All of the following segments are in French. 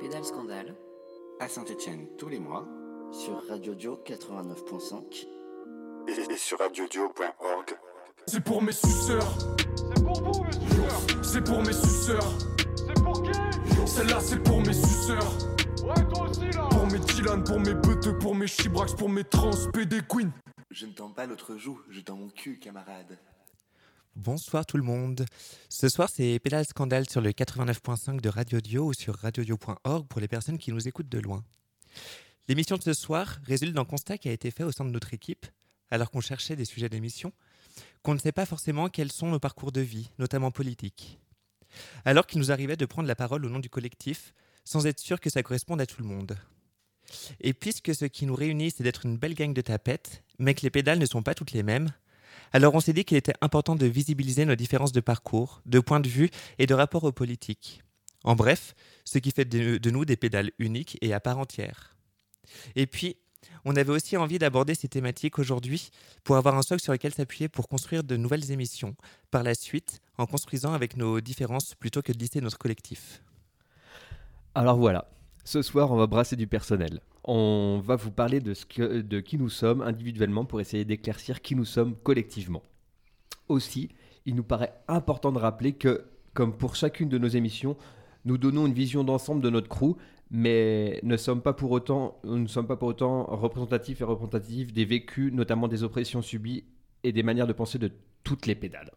Pédale Scandale à Saint-Étienne tous les mois sur Radio Dio 89.5 et sur radiodio.org. C'est pour mes suceurs. C'est pour vous les suceurs. C'est pour mes suceurs. C'est pour qui? Celle-là c'est pour mes suceurs. Ouais, toi aussi là. Pour mes Dylan, pour mes beuteux, pour mes chibrax, pour mes trans, PD Queen. Je ne tends pas l'autre joue, je tends mon cul, camarade. Bonsoir tout le monde. Ce soir, c'est Pédale Scandale sur le 89.5 de Radio Dio ou sur radiodio.org pour les personnes qui nous écoutent de loin. L'émission de ce soir résulte d'un constat qui a été fait au sein de notre équipe, alors qu'on cherchait des sujets d'émission, qu'on ne sait pas forcément quels sont nos parcours de vie, notamment politiques. Alors qu'il nous arrivait de prendre la parole au nom du collectif, sans être sûr que ça corresponde à tout le monde. Et puisque ce qui nous réunit, c'est d'être une belle gang de tapettes, mais que les pédales ne sont pas toutes les mêmes, alors on s'est dit qu'il était important de visibiliser nos différences de parcours, de points de vue et de rapport aux politiques. En bref, ce qui fait de nous des pédales uniques et à part entière. Et puis, on avait aussi envie d'aborder ces thématiques aujourd'hui pour avoir un socle sur lequel s'appuyer pour construire de nouvelles émissions, par la suite, en construisant avec nos différences plutôt que de lister notre collectif. Alors voilà, ce soir on va brasser du personnel. On va vous parler de qui nous sommes individuellement pour essayer d'éclaircir qui nous sommes collectivement. Aussi, il nous paraît important de rappeler que, comme pour chacune de nos émissions, nous donnons une vision d'ensemble de notre crew, mais nous ne sommes pas pour autant représentatifs et représentatifs des vécus, notamment des oppressions subies et des manières de penser de toutes les pédales.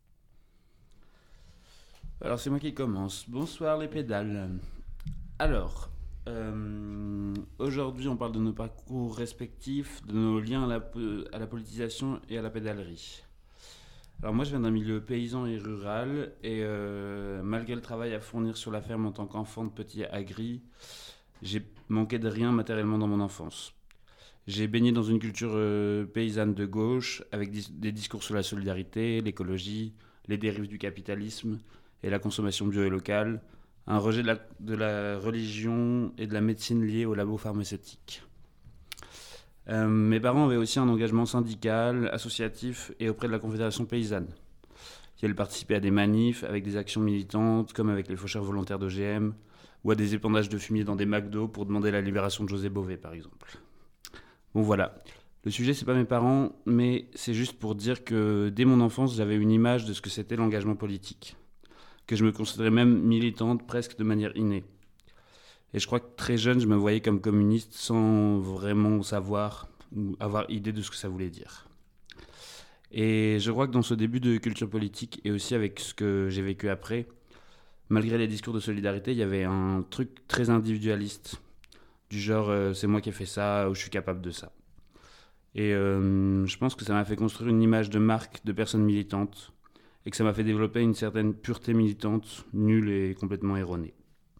Alors c'est moi qui commence. Bonsoir les pédales. Alors, aujourd'hui on parle de nos parcours respectifs, de nos liens à la politisation et à la pédalerie. Alors moi je viens d'un milieu paysan et rural et malgré le travail à fournir sur la ferme en tant qu'enfant de petit agri, j'ai manqué de rien matériellement dans mon enfance. J'ai baigné dans une culture paysanne de gauche avec des discours sur la solidarité, l'écologie, les dérives du capitalisme et la consommation bio et locale, un rejet de la religion et de la médecine liée au labo pharmaceutique. Mes parents avaient aussi un engagement syndical, associatif et auprès de la Confédération paysanne. Ils participaient à des manifs avec des actions militantes, comme avec les faucheurs volontaires d'OGM, ou à des épandages de fumier dans des McDo pour demander la libération de José Bové, par exemple. Bon voilà, le sujet c'est pas mes parents, mais c'est juste pour dire que dès mon enfance, j'avais une image de ce que c'était l'engagement politique, que je me considérais même militante presque de manière innée. Et je crois que très jeune, je me voyais comme communiste sans vraiment savoir ou avoir idée de ce que ça voulait dire. Et je crois que dans ce début de culture politique et aussi avec ce que j'ai vécu après, malgré les discours de solidarité, il y avait un truc très individualiste, du genre c'est moi qui ai fait ça ou je suis capable de ça. Et je pense que ça m'a fait construire une image de marque de personne militante et que ça m'a fait développer une certaine pureté militante nulle et complètement erronée.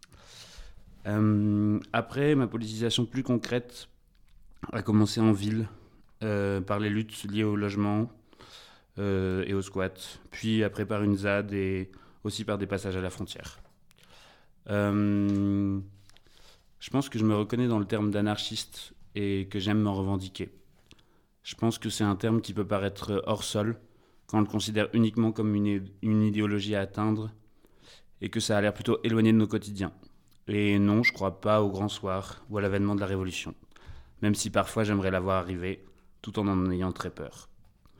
Après, ma politisation plus concrète a commencé en ville, par les luttes liées au logement et au squat, puis après par une ZAD et aussi par des passages à la frontière. Je pense que je me reconnais dans le terme d'anarchiste et que j'aime m'en revendiquer. Je pense que c'est un terme qui peut paraître hors sol quand on le considère uniquement comme une idéologie à atteindre et que ça a l'air plutôt éloigné de nos quotidiens. Et non, je crois pas au grand soir ou à l'avènement de la Révolution, même si parfois j'aimerais la voir arriver, tout en ayant très peur.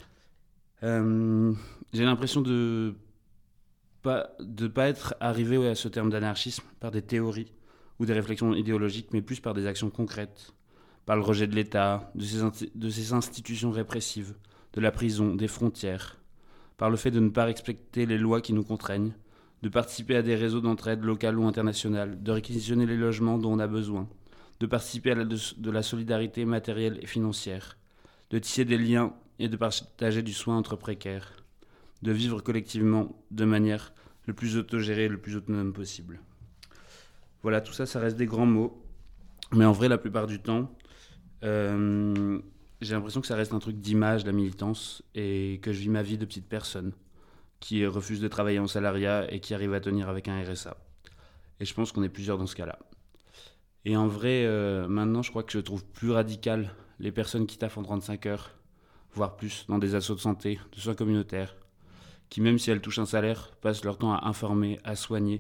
J'ai l'impression de pas être arrivé à ce terme d'anarchisme par des théories ou des réflexions idéologiques, mais plus par des actions concrètes, par le rejet de l'État, de ses institutions répressives, de la prison, des frontières, par le fait de ne pas respecter les lois qui nous contraignent, de participer à des réseaux d'entraide locales ou internationales, de réquisitionner les logements dont on a besoin, de participer à de la solidarité matérielle et financière, de tisser des liens et de partager du soin entre précaires, de vivre collectivement de manière le plus autogérée et le plus autonome possible. Voilà, tout ça, ça reste des grands mots, mais en vrai, la plupart du temps, j'ai l'impression que ça reste un truc d'image, la militance, et que je vis ma vie de petite personne qui refuse de travailler en salariat et qui arrive à tenir avec un RSA. Et je pense qu'on est plusieurs dans ce cas-là. Et en vrai, maintenant, je crois que je trouve plus radical les personnes qui taffent en 35 heures, voire plus, dans des assos de santé, de soins communautaires, qui, même si elles touchent un salaire, passent leur temps à informer, à soigner,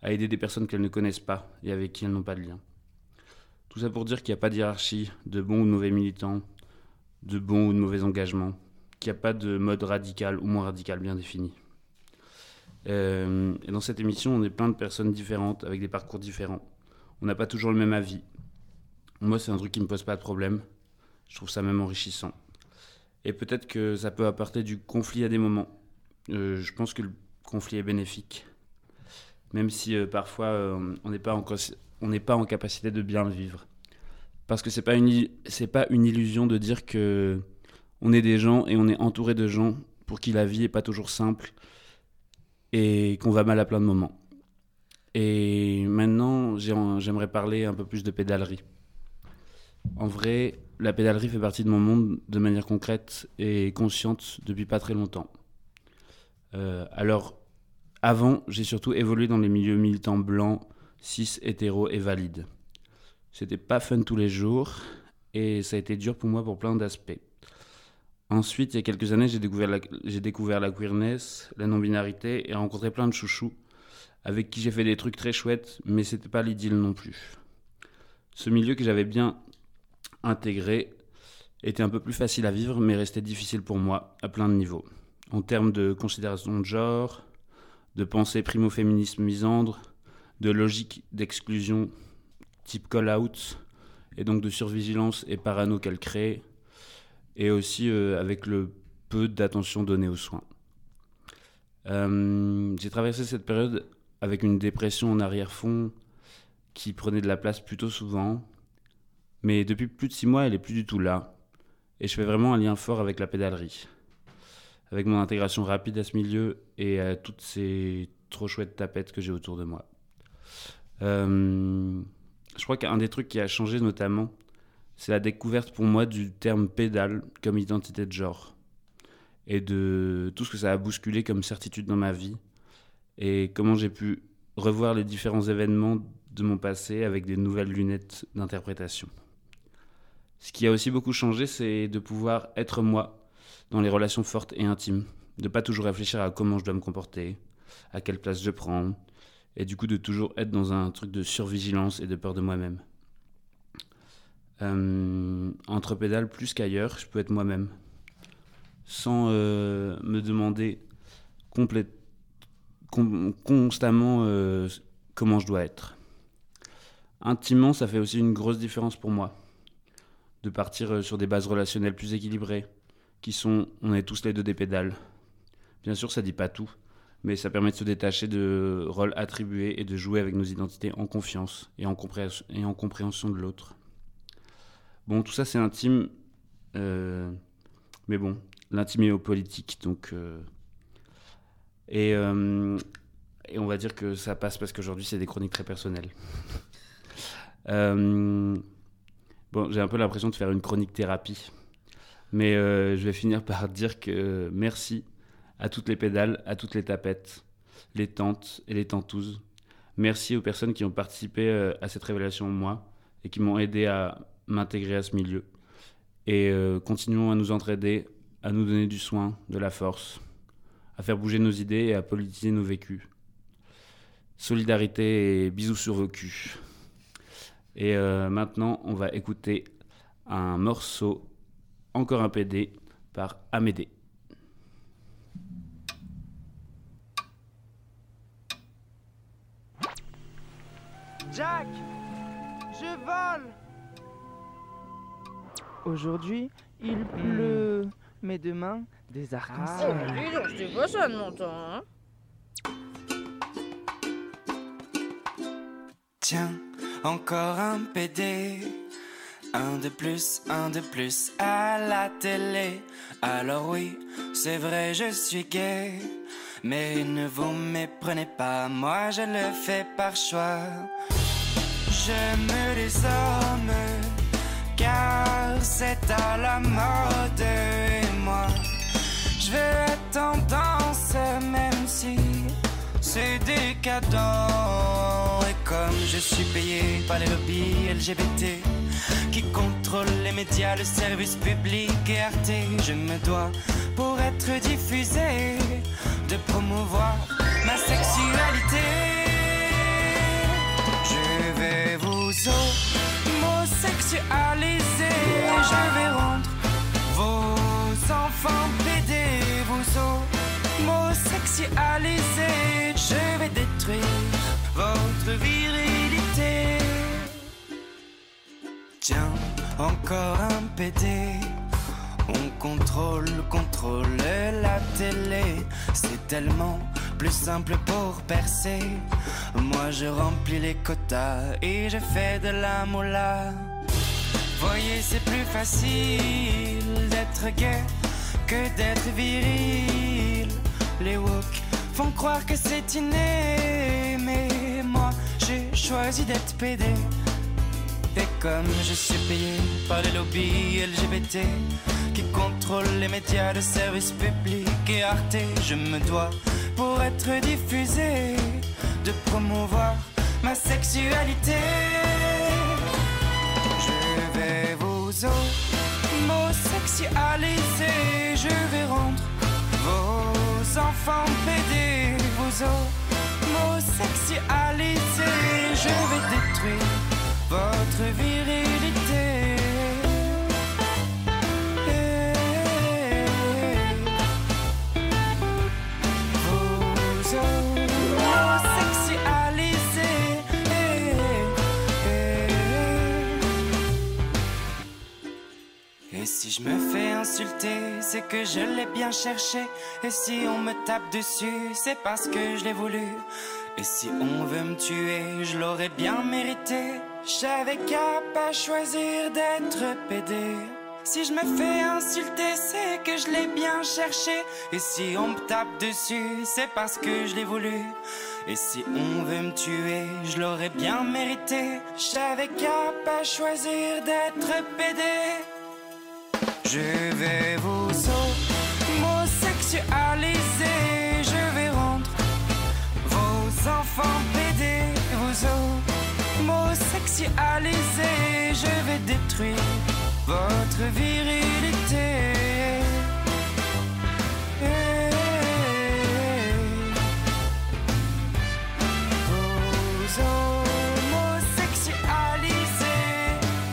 à aider des personnes qu'elles ne connaissent pas et avec qui elles n'ont pas de lien. Tout ça pour dire qu'il n'y a pas de hiérarchie, de bons ou de mauvais militants, de bons ou de mauvais engagements, qu'il n'y a pas de mode radical ou moins radical bien défini. Et dans cette émission, on est plein de personnes différentes, avec des parcours différents. On n'a pas toujours le même avis. Moi, c'est un truc qui ne me pose pas de problème. Je trouve ça même enrichissant. Et peut-être que ça peut apporter du conflit à des moments. Je pense que le conflit est bénéfique. Même si parfois, on n'est pas en capacité de bien le vivre. Parce que c'est pas une illusion de dire que on est des gens et on est entouré de gens pour qui la vie n'est pas toujours simple et qu'on va mal à plein de moments. Et maintenant, j'aimerais parler un peu plus de pédalerie. En vrai, la pédalerie fait partie de mon monde de manière concrète et consciente depuis pas très longtemps. Alors, avant, j'ai surtout évolué dans les milieux militants blancs, cis, hétéros et valides. C'était pas fun tous les jours et ça a été dur pour moi pour plein d'aspects. Ensuite, il y a quelques années, j'ai découvert la queerness, la non-binarité et rencontré plein de chouchous avec qui j'ai fait des trucs très chouettes, mais c'était pas l'idylle non plus. Ce milieu que j'avais bien intégré était un peu plus facile à vivre, mais restait difficile pour moi à plein de niveaux. En termes de considération de genre, de pensée primo-féminisme misandre, de logique d'exclusion type call-out, et donc de survigilance et parano qu'elle crée, et aussi avec le peu d'attention donnée aux soins. J'ai traversé cette période avec une dépression en arrière-fond qui prenait de la place plutôt souvent, mais depuis plus de 6 mois, elle est plus du tout là, et je fais vraiment un lien fort avec la pédalerie, avec mon intégration rapide à ce milieu et à toutes ces trop chouettes tapettes que j'ai autour de moi. Je crois qu'un des trucs qui a changé notamment, c'est la découverte pour moi du terme pédale comme identité de genre et de tout ce que ça a bousculé comme certitude dans ma vie et comment j'ai pu revoir les différents événements de mon passé avec des nouvelles lunettes d'interprétation. Ce qui a aussi beaucoup changé, c'est de pouvoir être moi dans les relations fortes et intimes, de pas toujours réfléchir à comment je dois me comporter, à quelle place je prends, et du coup de toujours être dans un truc de survigilance et de peur de moi-même. Entre pédales plus qu'ailleurs, je peux être moi-même, sans me demander constamment comment je dois être. Intimement, ça fait aussi une grosse différence pour moi, de partir sur des bases relationnelles plus équilibrées, qui sont « on est tous les deux des pédales ». Bien sûr, ça dit pas tout, mais ça permet de se détacher de rôles attribués et de jouer avec nos identités en confiance et en compréhension de l'autre. Bon, tout ça c'est intime, mais bon, l'intime est au politique, donc... Et on va dire que ça passe parce qu'aujourd'hui c'est des chroniques très personnelles. Bon, j'ai un peu l'impression de faire une chronique thérapie, mais je vais finir par dire que merci à toutes les pédales, à toutes les tapettes, les tantes et les tantouzes. Merci aux personnes qui ont participé à cette révélation en moi et qui m'ont aidé à m'intégrer à ce milieu. Et continuons à nous entraider, à nous donner du soin, de la force, à faire bouger nos idées et à politiser nos vécus. Solidarité et bisous sur vos culs. Et maintenant, on va écouter un morceau, encore un PD, par Amédée. Jack, je vole. Aujourd'hui, il pleut, mais demain, des arcs-en-ciel. Oh, dis donc, je dis pas ça de mon temps, hein. Tiens, encore un PD, un de plus à la télé. Alors oui, c'est vrai, je suis gay, mais ne vous méprenez pas, moi je le fais par choix. J'aime les hommes, car c'est à la mode, et moi, je veux être tendance, même si c'est décadent. Et comme je suis payé par les lobbies LGBT qui contrôlent les médias, le service public et Arte, je me dois, pour être diffusé, de promouvoir ma sexualité. vous homosexualisez. Je vais rendre vos enfants pédés. Vous homosexualisez. Je vais détruire votre virilité. Tiens, encore un PD. On contrôle la télé. C'est tellement plus simple pour percer. Moi je remplis les quotas et je fais de la moula. Voyez, c'est plus facile d'être gay que d'être viril. Les woke font croire que c'est inné, mais moi j'ai choisi d'être PD. Et comme je suis payé par les lobbies LGBT qui contrôlent les médias de service public et Arte, je me dois, pour être diffusé, de promouvoir ma sexualité. Je vais vous homosexualiser. Je vais rendre vos enfants pédés. Vous homosexualiser. Je vais détruire votre virilité. Vous homosexualisez. Et si je me fais insulter, c'est que je l'ai bien cherché. Et si on me tape dessus, c'est parce que je l'ai voulu. Et si on veut me tuer, je l'aurais bien mérité. J'avais qu'à pas choisir d'être pédé. Si je me fais insulter, c'est que je l'ai bien cherché. Et si on me tape dessus, c'est parce que je l'ai voulu. Et si on veut me tuer, je l'aurais bien mérité. J'avais qu'à pas choisir d'être pédé. Je vais vous homosexualiser. Je vais rendre vos enfants pédés. Vous homosexualiser. Je vais détruire votre virilité. Vous homosexualiser.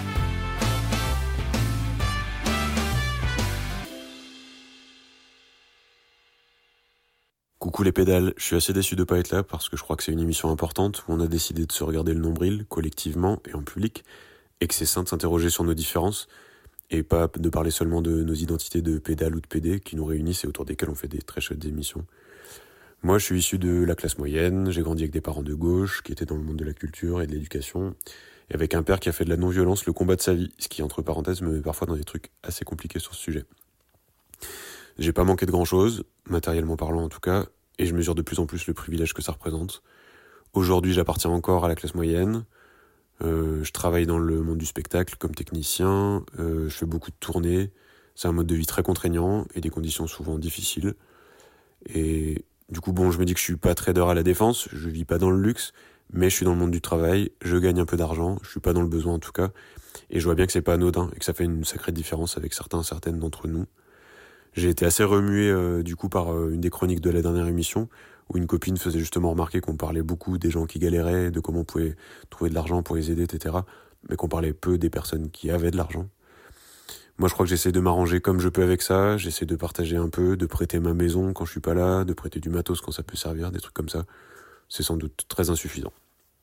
Coucou les pédales, je suis assez déçu de pas être là parce que je crois que c'est une émission importante où on a décidé de se regarder le nombril, collectivement et en public, et que c'est sain de s'interroger sur nos différences, et pas de parler seulement de nos identités de pédales ou de PD qui nous réunissent et autour desquelles on fait des très chouettes émissions. Moi je suis issu de la classe moyenne, j'ai grandi avec des parents de gauche qui étaient dans le monde de la culture et de l'éducation, et avec un père qui a fait de la non-violence le combat de sa vie, ce qui entre parenthèses me met parfois dans des trucs assez compliqués sur ce sujet. J'ai pas manqué de grand chose, matériellement parlant en tout cas, et je mesure de plus en plus le privilège que ça représente. Aujourd'hui, j'appartiens encore à la classe moyenne. Je travaille dans le monde du spectacle comme technicien. Je fais beaucoup de tournées. C'est un mode de vie très contraignant et des conditions souvent difficiles. Et du coup, je me dis que je suis pas trader à la Défense. Je vis pas dans le luxe, mais je suis dans le monde du travail. Je gagne un peu d'argent. Je suis pas dans le besoin en tout cas. Et je vois bien que c'est pas anodin et que ça fait une sacrée différence avec certaines d'entre nous. J'ai été assez remué du coup par une des chroniques de la dernière émission où une copine faisait justement remarquer qu'on parlait beaucoup des gens qui galéraient, de comment on pouvait trouver de l'argent pour les aider, etc. Mais qu'on parlait peu des personnes qui avaient de l'argent. Moi je crois que j'essaie de m'arranger comme je peux avec ça, j'essaie de partager un peu, de prêter ma maison quand je suis pas là, de prêter du matos quand ça peut servir, des trucs comme ça. C'est sans doute très insuffisant.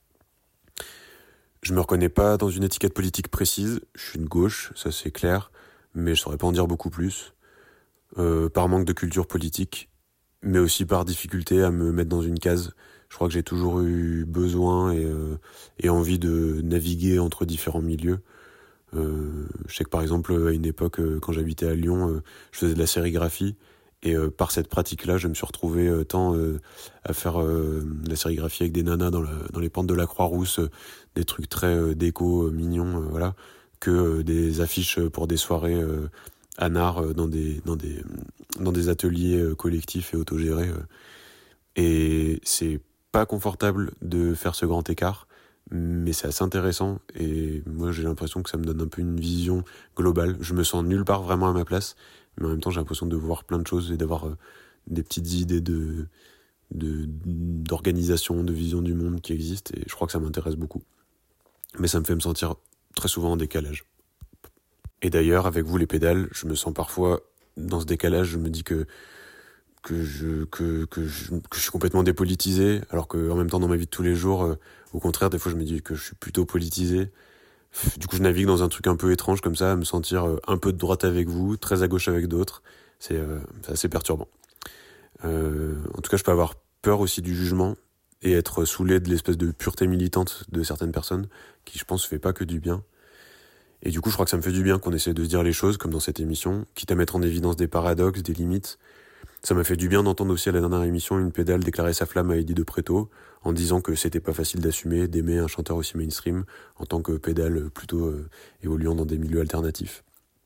Je me reconnais pas dans une étiquette politique précise, je suis de gauche, ça c'est clair, mais je saurais pas en dire beaucoup plus. Par manque de culture politique, mais aussi par difficulté à me mettre dans une case. Je crois que j'ai toujours eu besoin et envie de naviguer entre différents milieux. Je sais que par exemple, à une époque, quand j'habitais à Lyon, je faisais de la sérigraphie, et par cette pratique-là, je me suis retrouvé tant à faire de la sérigraphie avec des nanas dans les pentes de la Croix-Rousse, des trucs très déco, mignons, voilà, que des affiches pour des soirées anard dans des ateliers collectifs et autogérés. Et c'est pas confortable de faire ce grand écart, mais c'est assez intéressant, et moi j'ai l'impression que ça me donne un peu une vision globale. Je me sens nulle part vraiment à ma place, mais en même temps j'ai l'impression de voir plein de choses et d'avoir des petites idées d'organisation, de vision du monde qui existent, et je crois que ça m'intéresse beaucoup. mais ça me fait me sentir très souvent en décalage. Et d'ailleurs, avec vous les pédales, je me sens parfois dans ce décalage, je me dis que je suis complètement dépolitisé, alors qu'en même temps dans ma vie de tous les jours, au contraire, des fois je me dis que je suis plutôt politisé. Du coup, je navigue dans un truc un peu étrange comme ça, à me sentir un peu de droite avec vous, très à gauche avec d'autres. C'est assez perturbant. En tout cas, je peux avoir peur aussi du jugement et être saoulé de l'espèce de pureté militante de certaines personnes qui, je pense, fait pas que du bien. Et du coup, je crois que ça me fait du bien qu'on essaie de se dire les choses, comme dans cette émission, quitte à mettre en évidence des paradoxes, des limites. Ça m'a fait du bien d'entendre aussi à la dernière émission une pédale déclarer sa flamme à Eddie de Pretto, en disant que c'était pas facile d'assumer, d'aimer un chanteur aussi mainstream, en tant que pédale plutôt évoluant dans des milieux alternatifs.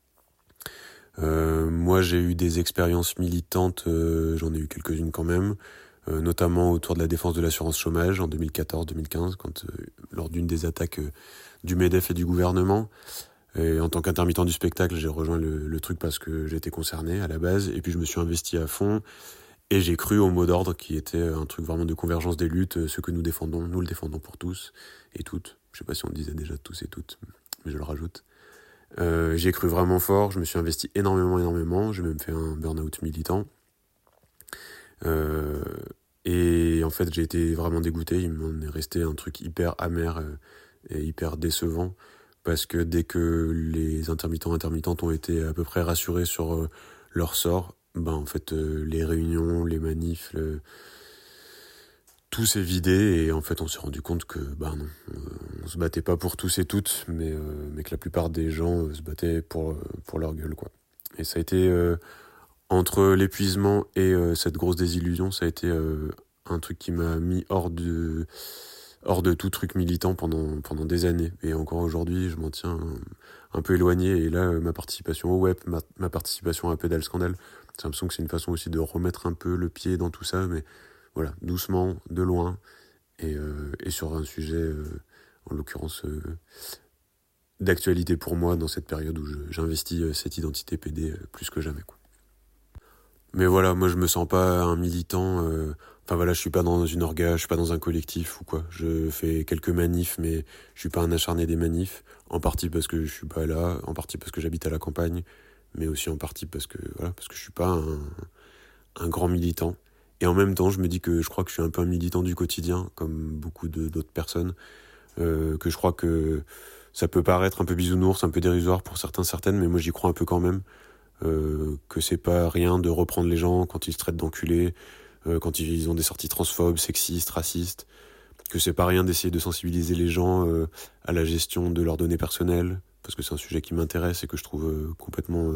Moi, j'ai eu des expériences militantes, j'en ai eu quelques-unes quand même, notamment autour de la défense de l'assurance chômage en 2014-2015, quand lors d'une des attaques du MEDEF et du gouvernement. Et en tant qu'intermittent du spectacle, j'ai rejoint le truc parce que j'étais concerné à la base, et puis je me suis investi à fond, et j'ai cru au mot d'ordre qui était un truc vraiment de convergence des luttes, ce que nous défendons, nous le défendons pour tous et toutes. Je sais pas si on le disait déjà tous et toutes, mais je le rajoute. J'ai cru vraiment fort, je me suis investi énormément, j'ai même fait un burn-out militant. Et en fait, j'ai été vraiment dégoûté, il m'en est resté un truc hyper amer et hyper décevant, parce que dès que les intermittentes ont été à peu près rassurés sur leur sort, en fait, les réunions, les manifs, tout s'est vidé, et en fait, on s'est rendu compte que, non, on se battait pas pour tous et toutes, mais que la plupart des gens se battaient pour leur gueule, quoi. Et ça a été, entre l'épuisement et cette grosse désillusion, ça a été un truc qui m'a mis hors de tout truc militant pendant des années. Et encore aujourd'hui, je m'en tiens un peu éloigné. Et là, ma participation au web, ma participation à Pédale Scandale, j'ai l'impression que c'est une façon aussi de remettre un peu le pied dans tout ça, mais voilà, doucement, de loin, et sur un sujet, en l'occurrence, d'actualité pour moi dans cette période où j'investis cette identité PD plus que jamais, quoi. Mais voilà, moi je me sens pas un militant, je suis pas dans une orga, je suis pas dans un collectif ou quoi. Je fais quelques manifs, mais je suis pas un acharné des manifs, en partie parce que je suis pas là, en partie parce que j'habite à la campagne, mais aussi en partie parce que je suis pas un grand militant. Et en même temps, je me dis que je crois que je suis un peu un militant du quotidien, comme beaucoup d'autres personnes, que je crois que ça peut paraître un peu bisounours, un peu dérisoire pour certaines, mais moi j'y crois un peu quand même. Que c'est pas rien de reprendre les gens quand ils se traitent d'enculés, quand ils ont des sorties transphobes, sexistes, racistes, que c'est pas rien d'essayer de sensibiliser les gens à la gestion de leurs données personnelles, parce que c'est un sujet qui m'intéresse et que je trouve complètement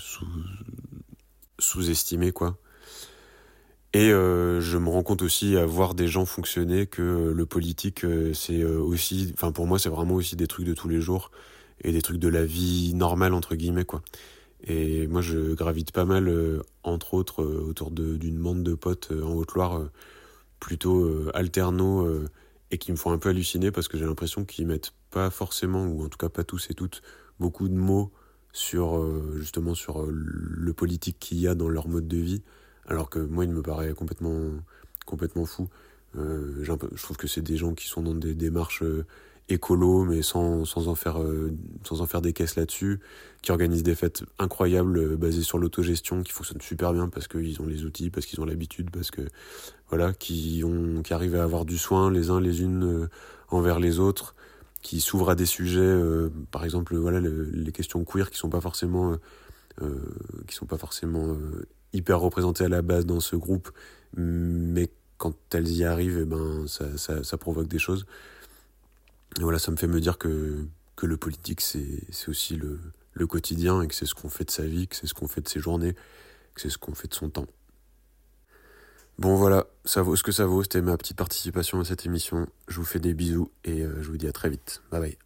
sous-estimé, quoi. Et je me rends compte aussi à voir des gens fonctionner que le politique, c'est aussi, pour moi c'est vraiment aussi des trucs de tous les jours et des trucs de la vie normale entre guillemets, quoi. Et moi je gravite pas mal, entre autres, autour d'une bande de potes en Haute-Loire, plutôt alternos, et qui me font un peu halluciner parce que j'ai l'impression qu'ils mettent pas forcément, ou en tout cas pas tous et toutes, beaucoup de mots sur justement sur le politique qu'il y a dans leur mode de vie, alors que moi il me paraît complètement fou. Je trouve que c'est des gens qui sont dans des démarches écolo, mais sans en faire des caisses là-dessus, qui organisent des fêtes incroyables basées sur l'autogestion, qui fonctionnent super bien parce qu'ils ont les outils, parce qu'ils ont l'habitude, parce que voilà, qui arrivent à avoir du soin les uns les unes envers les autres, qui s'ouvrent à des sujets, par exemple les questions queer qui sont pas forcément hyper représentées à la base dans ce groupe, mais quand elles y arrivent, ça provoque des choses. Et voilà, ça me fait me dire que le politique, c'est aussi le quotidien, et que c'est ce qu'on fait de sa vie, que c'est ce qu'on fait de ses journées, que c'est ce qu'on fait de son temps. Bon voilà, ça vaut ce que ça vaut, c'était ma petite participation à cette émission. Je vous fais des bisous et je vous dis à très vite. Bye bye.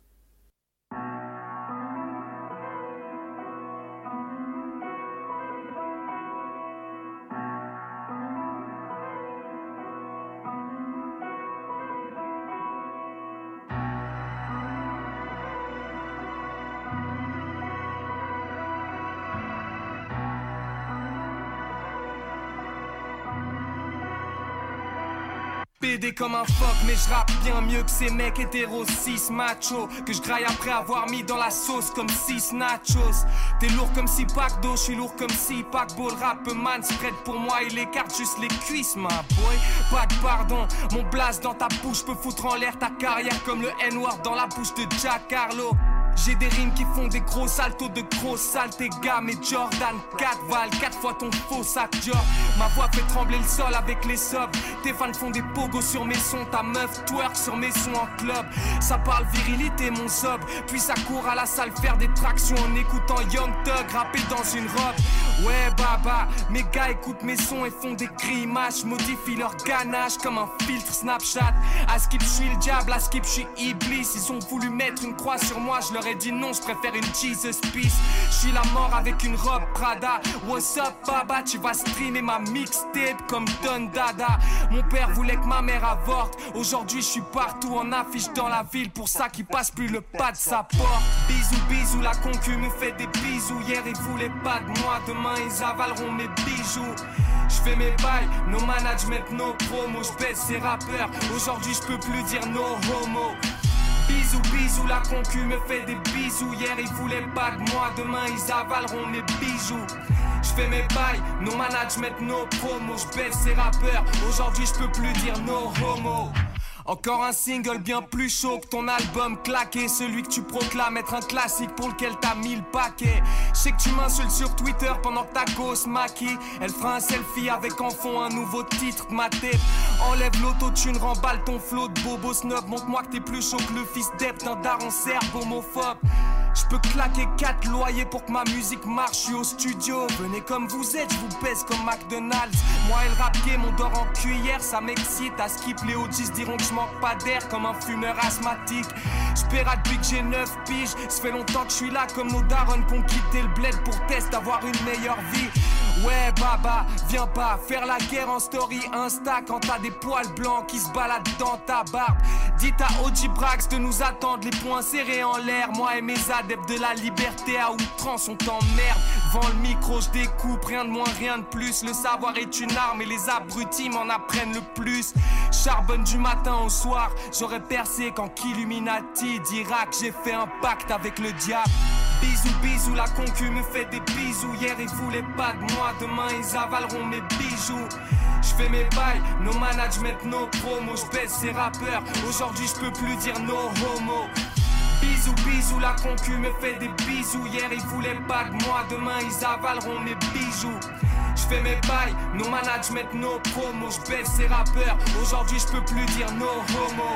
pédé comme un phoque, mais je rappe bien mieux que ces mecs hétéros 6 machos que je graille après avoir mis dans la sauce comme 6 nachos. T'es lourd comme si pack d'eau, je suis lourd comme si paquebot. Le rap man spread pour moi, il écarte juste les cuisses, ma boy. Pas de pardon, mon blast dans ta bouche peut foutre en l'air ta carrière comme le N-word dans la bouche de Jack Harlow. J'ai des rimes qui font des gros saltos de gros saletés gars, mais Jordan 4 valent 4 fois ton faux sac job. Ma voix fait trembler le sol avec les subs. Tes fans font des pogos sur mes sons, ta meuf twerk sur mes sons en club. Ça parle virilité mon sub, puis ça court à la salle faire des tractions en écoutant Young Thug rapper dans une robe. Ouais baba, mes gars écoutent mes sons et font des grimaces. Modifient leur ganache comme un filtre Snapchat. À skip je suis le diable, à skip je suis Iblis. Ils ont voulu mettre une croix sur moi, je leur ai dit non, je préfère une Jesus Peace. Je suis la mort avec une robe Prada. What's up baba, tu vas streamer ma mixtape comme Don Dada. Mon père voulait que ma mère avorte. Aujourd'hui je suis partout en affiche dans la ville. Pour ça qu'il passe plus le pas de sa porte. Bisous bisous, la concu me fait des bisous. Hier ils voulaient pas de moi, demain ils avaleront mes bijoux. Je fais mes bails, no management, no promo. Je baisse ces rappeurs, aujourd'hui je peux plus dire no homo. Bisous bisous, la concu me fait des bisous. Hier ils voulaient pas de moi, demain ils avaleront mes bijoux. Je fais mes bails, no management, no promo. Je baisse ces rappeurs, aujourd'hui je peux plus dire no homo. Encore un single bien plus chaud que ton album claqué. Celui que tu proclames être un classique pour lequel t'as mis le paquet. Je sais que tu m'insultes sur Twitter pendant que ta gosse maquille. Elle fera un selfie avec en fond un nouveau titre de ma tape. Enlève l'autotune, remballe ton flow de bobo snob. Montre-moi que t'es plus chaud que le fils d'Ep d'un daron serbe homophobe. Je peux claquer 4 loyers pour que ma musique marche, je suis au studio. Venez comme vous êtes, je vous baisse comme McDonald's. Moi et le rap game, on dort en cuillère, ça m'excite. À skip, les OGs diront que je manque pas d'air comme un fumeur asthmatique. J'péra depuis que j'ai 9 piges, ça fait longtemps que je suis là comme nos darons qu'on quitté le bled pour tester d'avoir une meilleure vie. Ouais baba, viens pas faire la guerre en story Insta quand t'as des poils blancs qui se baladent dans ta barbe. Dites à OG Brax de nous attendre, les poings serrés en l'air. Moi et mes adeptes de la liberté à outrance, on t'emmerde. Vends le micro, je découpe, rien de moins, rien de plus. Le savoir est une arme et les abrutis m'en apprennent le plus. Charbonne du matin au soir, j'aurais percé quand qu'Illuminati dira que j'ai fait un pacte avec le diable. Bisous bisous, la concu me fait des bisous. Hier ils voulaient pas de moi, demain ils avaleront mes bijoux. Je fais mes bails, no management, no promo. Je baisse ces rappeurs, aujourd'hui je peux plus dire no homo. Bisous bisous, la concu me fait des bisous. Hier ils voulaient pas de moi, demain ils avaleront mes bijoux. Je fais mes bails, no management, no promo. Je baisse ces rappeurs, aujourd'hui je peux plus dire no homo.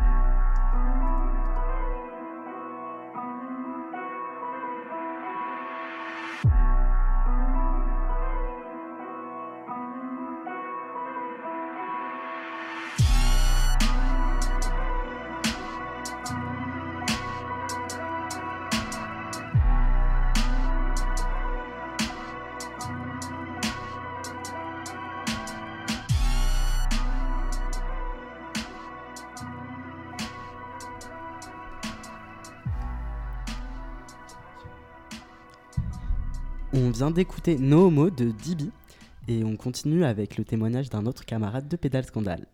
On vient d'écouter No Homo de Dibi et on continue avec le témoignage d'un autre camarade de Pédale Scandale.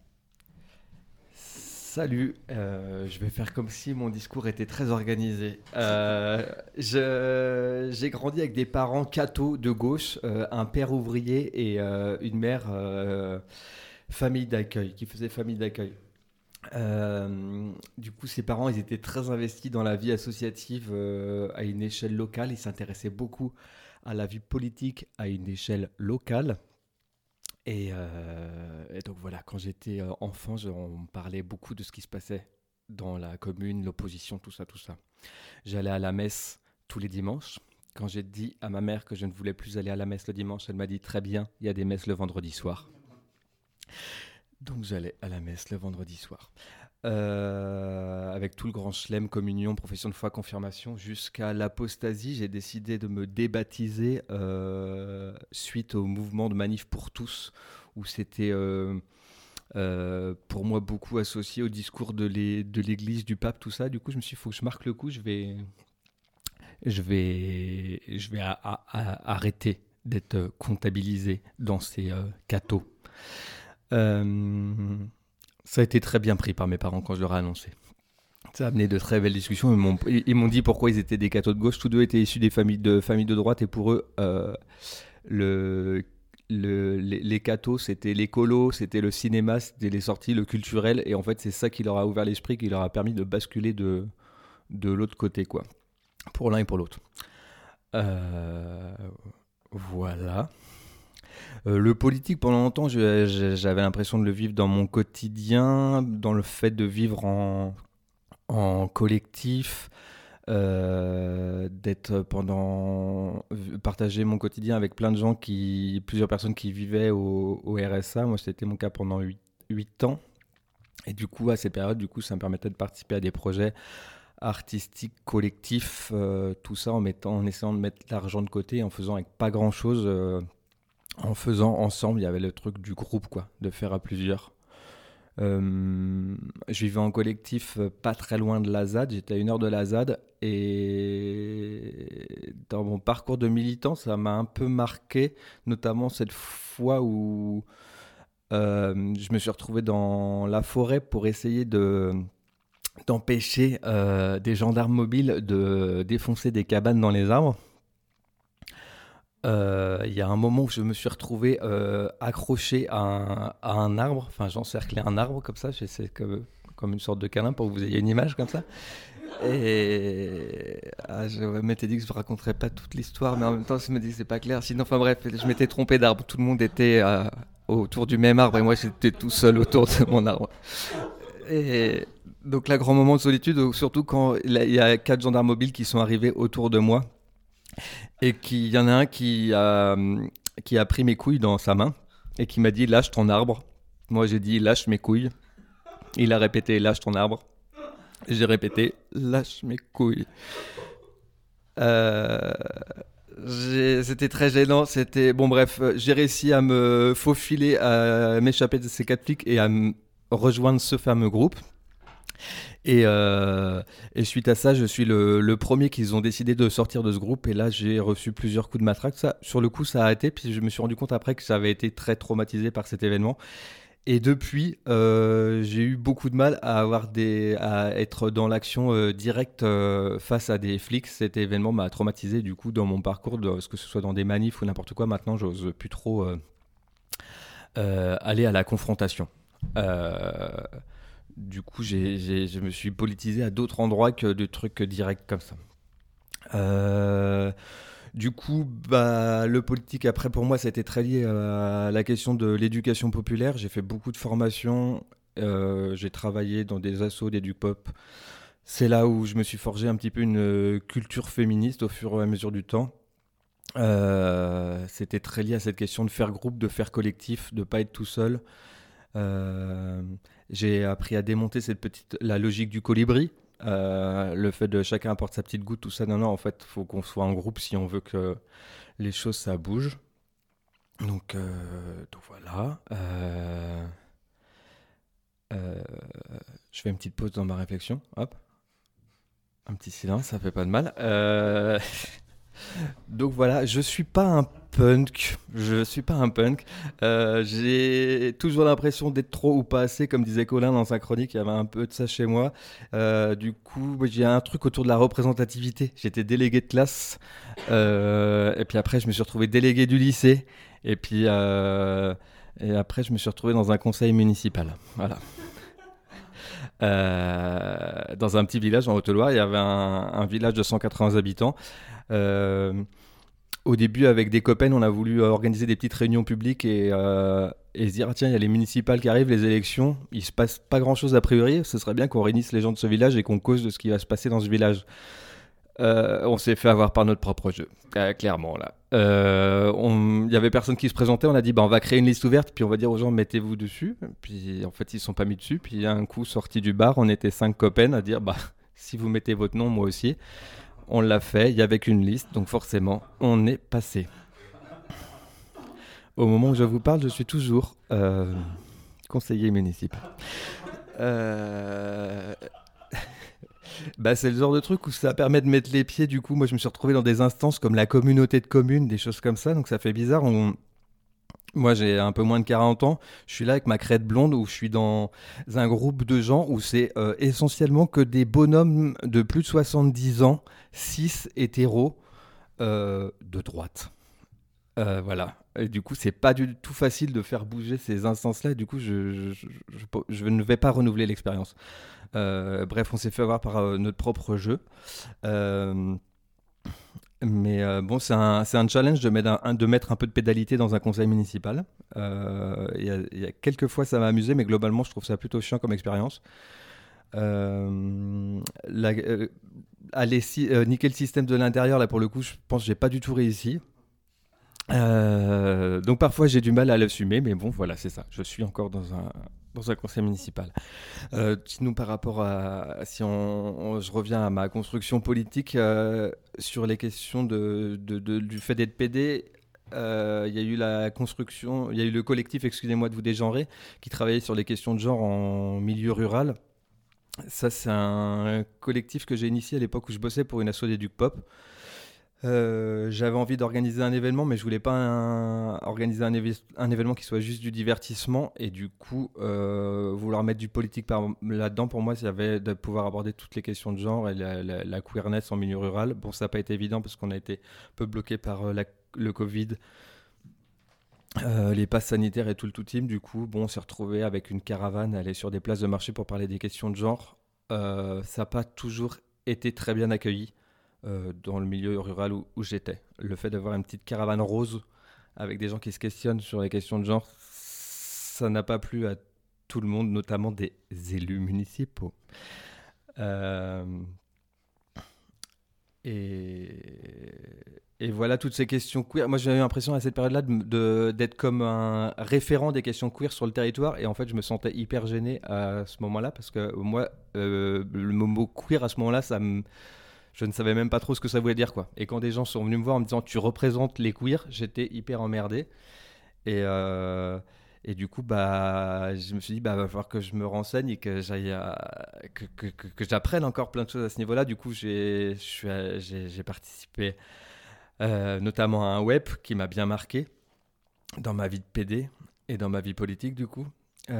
Salut, je vais faire comme si mon discours était très organisé. J'ai grandi avec des parents cathos de gauche, un père ouvrier et une mère famille d'accueil, qui faisait famille d'accueil. Du coup, ses parents, ils étaient très investis dans la vie associative à une échelle locale. Ils s'intéressaient beaucoup à la vie politique à une échelle locale. Et donc voilà, quand j'étais enfant, on parlait beaucoup de ce qui se passait dans la commune, l'opposition, tout ça. J'allais à la messe tous les dimanches. Quand j'ai dit à ma mère que je ne voulais plus aller à la messe le dimanche, elle m'a dit « Très bien, il y a des messes le vendredi soir ». Donc j'allais à la messe le vendredi soir. Avec tout le grand chelem, communion, profession de foi, confirmation, jusqu'à l'apostasie, j'ai décidé de me débaptiser suite au mouvement de Manif pour tous, où c'était pour moi beaucoup associé au discours de l'église, du pape, tout ça. Du coup, je me suis dit, il faut que je marque le coup, je vais arrêter d'être comptabilisé dans ces cathos. Ça a été très bien pris par mes parents quand je leur ai annoncé. Ça a amené de très belles discussions. Ils m'ont dit pourquoi ils étaient des cathos de gauche. Tous deux étaient issus des familles de droite, et pour eux, les cathos, c'était l'écolo, c'était le cinéma, c'était les sorties, le culturel. Et en fait, c'est ça qui leur a ouvert l'esprit, qui leur a permis de basculer de l'autre côté, quoi. Pour l'un et pour l'autre. Voilà. Le politique, pendant longtemps, j'avais l'impression de le vivre dans mon quotidien, dans le fait de vivre en collectif, partager mon quotidien avec plein de gens, plusieurs personnes qui vivaient au RSA. Moi, c'était mon cas pendant 8 ans. Et du coup, à ces périodes, ça me permettait de participer à des projets artistiques, collectifs, tout ça en essayant de mettre l'argent de côté, en faisant avec pas grand-chose, en faisant ensemble. Il y avait le truc du groupe, quoi, de faire à plusieurs. Je vivais en collectif pas très loin de la ZAD, j'étais à 1 heure de la ZAD, et dans mon parcours de militant, ça m'a un peu marqué, notamment cette fois où je me suis retrouvé dans la forêt pour essayer d'empêcher des gendarmes mobiles de défoncer des cabanes dans les arbres. Il y a un moment où je me suis retrouvé accroché à un arbre, enfin j'encerclais un arbre comme ça, c'est comme une sorte de câlin pour que vous ayez une image comme ça. Et je m'étais dit que je ne raconterais pas toute l'histoire, mais en même temps je me dis que c'est pas clair. Sinon, enfin bref, je m'étais trompé d'arbre, tout le monde était autour du même arbre et moi j'étais tout seul autour de mon arbre. Et donc là, grand moment de solitude, surtout quand il y a 4 gendarmes mobiles qui sont arrivés autour de moi. Et il y en a un qui a pris mes couilles dans sa main et qui m'a dit « lâche ton arbre ». Moi j'ai dit « lâche mes couilles ». Il a répété « lâche ton arbre ». J'ai répété « lâche mes couilles ». C'était très gênant. Bon bref, j'ai réussi à me faufiler, à m'échapper de ces 4 flics et à rejoindre ce fameux groupe. Et suite à ça, je suis le premier qu'ils ont décidé de sortir de ce groupe. Et là, j'ai reçu plusieurs coups de matraque. Sur le coup, ça a arrêté. Puis je me suis rendu compte après que j'avais été très traumatisé par cet événement. Et depuis, j'ai eu beaucoup de mal à être dans l'action directe face à des flics. Cet événement m'a traumatisé du coup dans mon parcours, que ce soit dans des manifs ou n'importe quoi. Maintenant, j'ose plus trop aller à la confrontation. Du coup, je me suis politisé à d'autres endroits que de trucs directs comme ça. Du coup, le politique, après, pour moi, c'était très lié à la question de l'éducation populaire. J'ai fait beaucoup de formations. J'ai travaillé dans des assos d'EduPop. C'est là où je me suis forgé un petit peu une culture féministe au fur et à mesure du temps. C'était très lié à cette question de faire groupe, de faire collectif, de ne pas être tout seul. J'ai appris à démonter la logique du colibri, le fait de chacun apporte sa petite goutte, tout ça. Non, en fait, il faut qu'on soit en groupe si on veut que les choses, ça bouge. Donc voilà. Je fais une petite pause dans ma réflexion. Hop. Un petit silence, ça fait pas de mal. Donc voilà, je suis pas un punk. J'ai toujours l'impression d'être trop ou pas assez, comme disait Colin dans sa chronique. Il y avait un peu de ça chez moi. Du coup, j'ai un truc autour de la représentativité. J'étais délégué de classe, et puis après, je me suis retrouvé délégué du lycée, et puis et après, je me suis retrouvé dans un conseil municipal. Voilà. Dans un petit village en Haute-Loire, il y avait un village de 180 habitants. Au début, avec des copains, on a voulu organiser des petites réunions publiques et se dire tiens, il y a les municipales qui arrivent, les élections, il se passe pas grand-chose a priori, ce serait bien qu'on réunisse les gens de ce village et qu'on cause de ce qui va se passer dans ce village. On s'est fait avoir par notre propre jeu, clairement là. Il y avait personne qui se présentait, on a dit on va créer une liste ouverte, puis on va dire aux gens mettez-vous dessus, puis en fait ils ne sont pas mis dessus, puis un coup sorti du bar, on était 5 copains à dire si vous mettez votre nom, moi aussi. On l'a fait, il y avait qu'une liste, donc forcément, on est passé. Au moment où je vous parle, je suis toujours conseiller municipal. C'est le genre de truc où ça permet de mettre les pieds. Du coup, moi, je me suis retrouvé dans des instances comme la communauté de communes, des choses comme ça, donc ça fait bizarre. Moi, j'ai un peu moins de 40 ans. Je suis là avec ma crête blonde où je suis dans un groupe de gens où c'est essentiellement que des bonhommes de plus de 70 ans, 6 hétéros de droite. Voilà. Et du coup, c'est pas du tout facile de faire bouger ces instances-là. Et du coup, je ne vais pas renouveler l'expérience. Bref, on s'est fait avoir par notre propre jeu. Mais bon, c'est un challenge de mettre un peu de pédalité dans un conseil municipal. Il y a quelques fois, ça m'a amusé, mais globalement, je trouve ça plutôt chiant comme expérience. Niquer le système de l'intérieur, là, pour le coup, je pense que j'ai pas du tout réussi. Donc parfois, j'ai du mal à l'assumer, mais bon, voilà, c'est ça. Je suis encore dans un conseil municipal. Sinon, par rapport à... Si je reviens à ma construction politique, sur les questions du fait d'être PD, il y a eu le collectif, excusez-moi de vous dégenrer, qui travaillait sur les questions de genre en milieu rural. Ça, c'est un collectif que j'ai initié à l'époque où je bossais pour une asso d'éduc pop. J'avais envie d'organiser un événement, mais je voulais pas organiser un événement qui soit juste du divertissement, et du coup vouloir mettre du politique là-dedans, pour moi, c'était de pouvoir aborder toutes les questions de genre et la queerness en milieu rural. Bon, ça n'a pas été évident parce qu'on a été un peu bloqué par le Covid, les passes sanitaires et tout le tout team. Du coup, bon, on s'est retrouvé avec une caravane à aller sur des places de marché pour parler des questions de genre. Ça n'a pas toujours été très bien accueilli dans le milieu rural où j'étais. Le fait d'avoir une petite caravane rose avec des gens qui se questionnent sur les questions de genre, ça n'a pas plu à tout le monde, notamment des élus municipaux. Et voilà, toutes ces questions queer. Moi, j'avais l'impression à cette période-là d'être comme un référent des questions queer sur le territoire, et en fait, je me sentais hyper gêné à ce moment-là, parce que moi, le mot queer à ce moment-là, je ne savais même pas trop ce que ça voulait dire, quoi. Et quand des gens sont venus me voir en me disant « tu représentes les queers », j'étais hyper emmerdé. Et du coup, je me suis dit, va falloir que je me renseigne et que que j'apprenne encore plein de choses à ce niveau-là. Du coup, j'ai participé notamment à un web qui m'a bien marqué dans ma vie de PD et dans ma vie politique, du coup.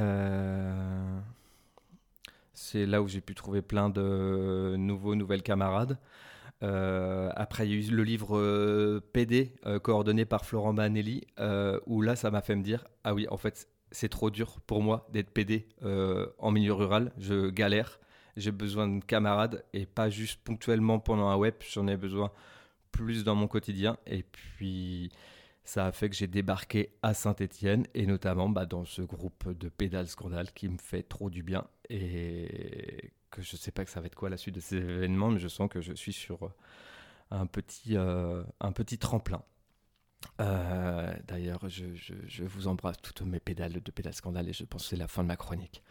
C'est là où j'ai pu trouver plein de nouvelles camarades. Après, il y a eu le livre PD, coordonné par Florent Manelli, où là, ça m'a fait me dire « Ah oui, en fait, c'est trop dur pour moi d'être PD en milieu rural. Je galère, j'ai besoin de camarades, et pas juste ponctuellement pendant un web, j'en ai besoin plus dans mon quotidien. » Et puis, ça a fait que j'ai débarqué à Saint-Étienne, et notamment dans ce groupe de Pédale Scandale qui me fait trop du bien, et que je sais pas que ça va être quoi la suite de ces événements, mais je sens que je suis sur un petit tremplin. D'ailleurs, je vous embrasse toutes mes pédales de Pédale Scandale, et je pense que c'est la fin de ma chronique.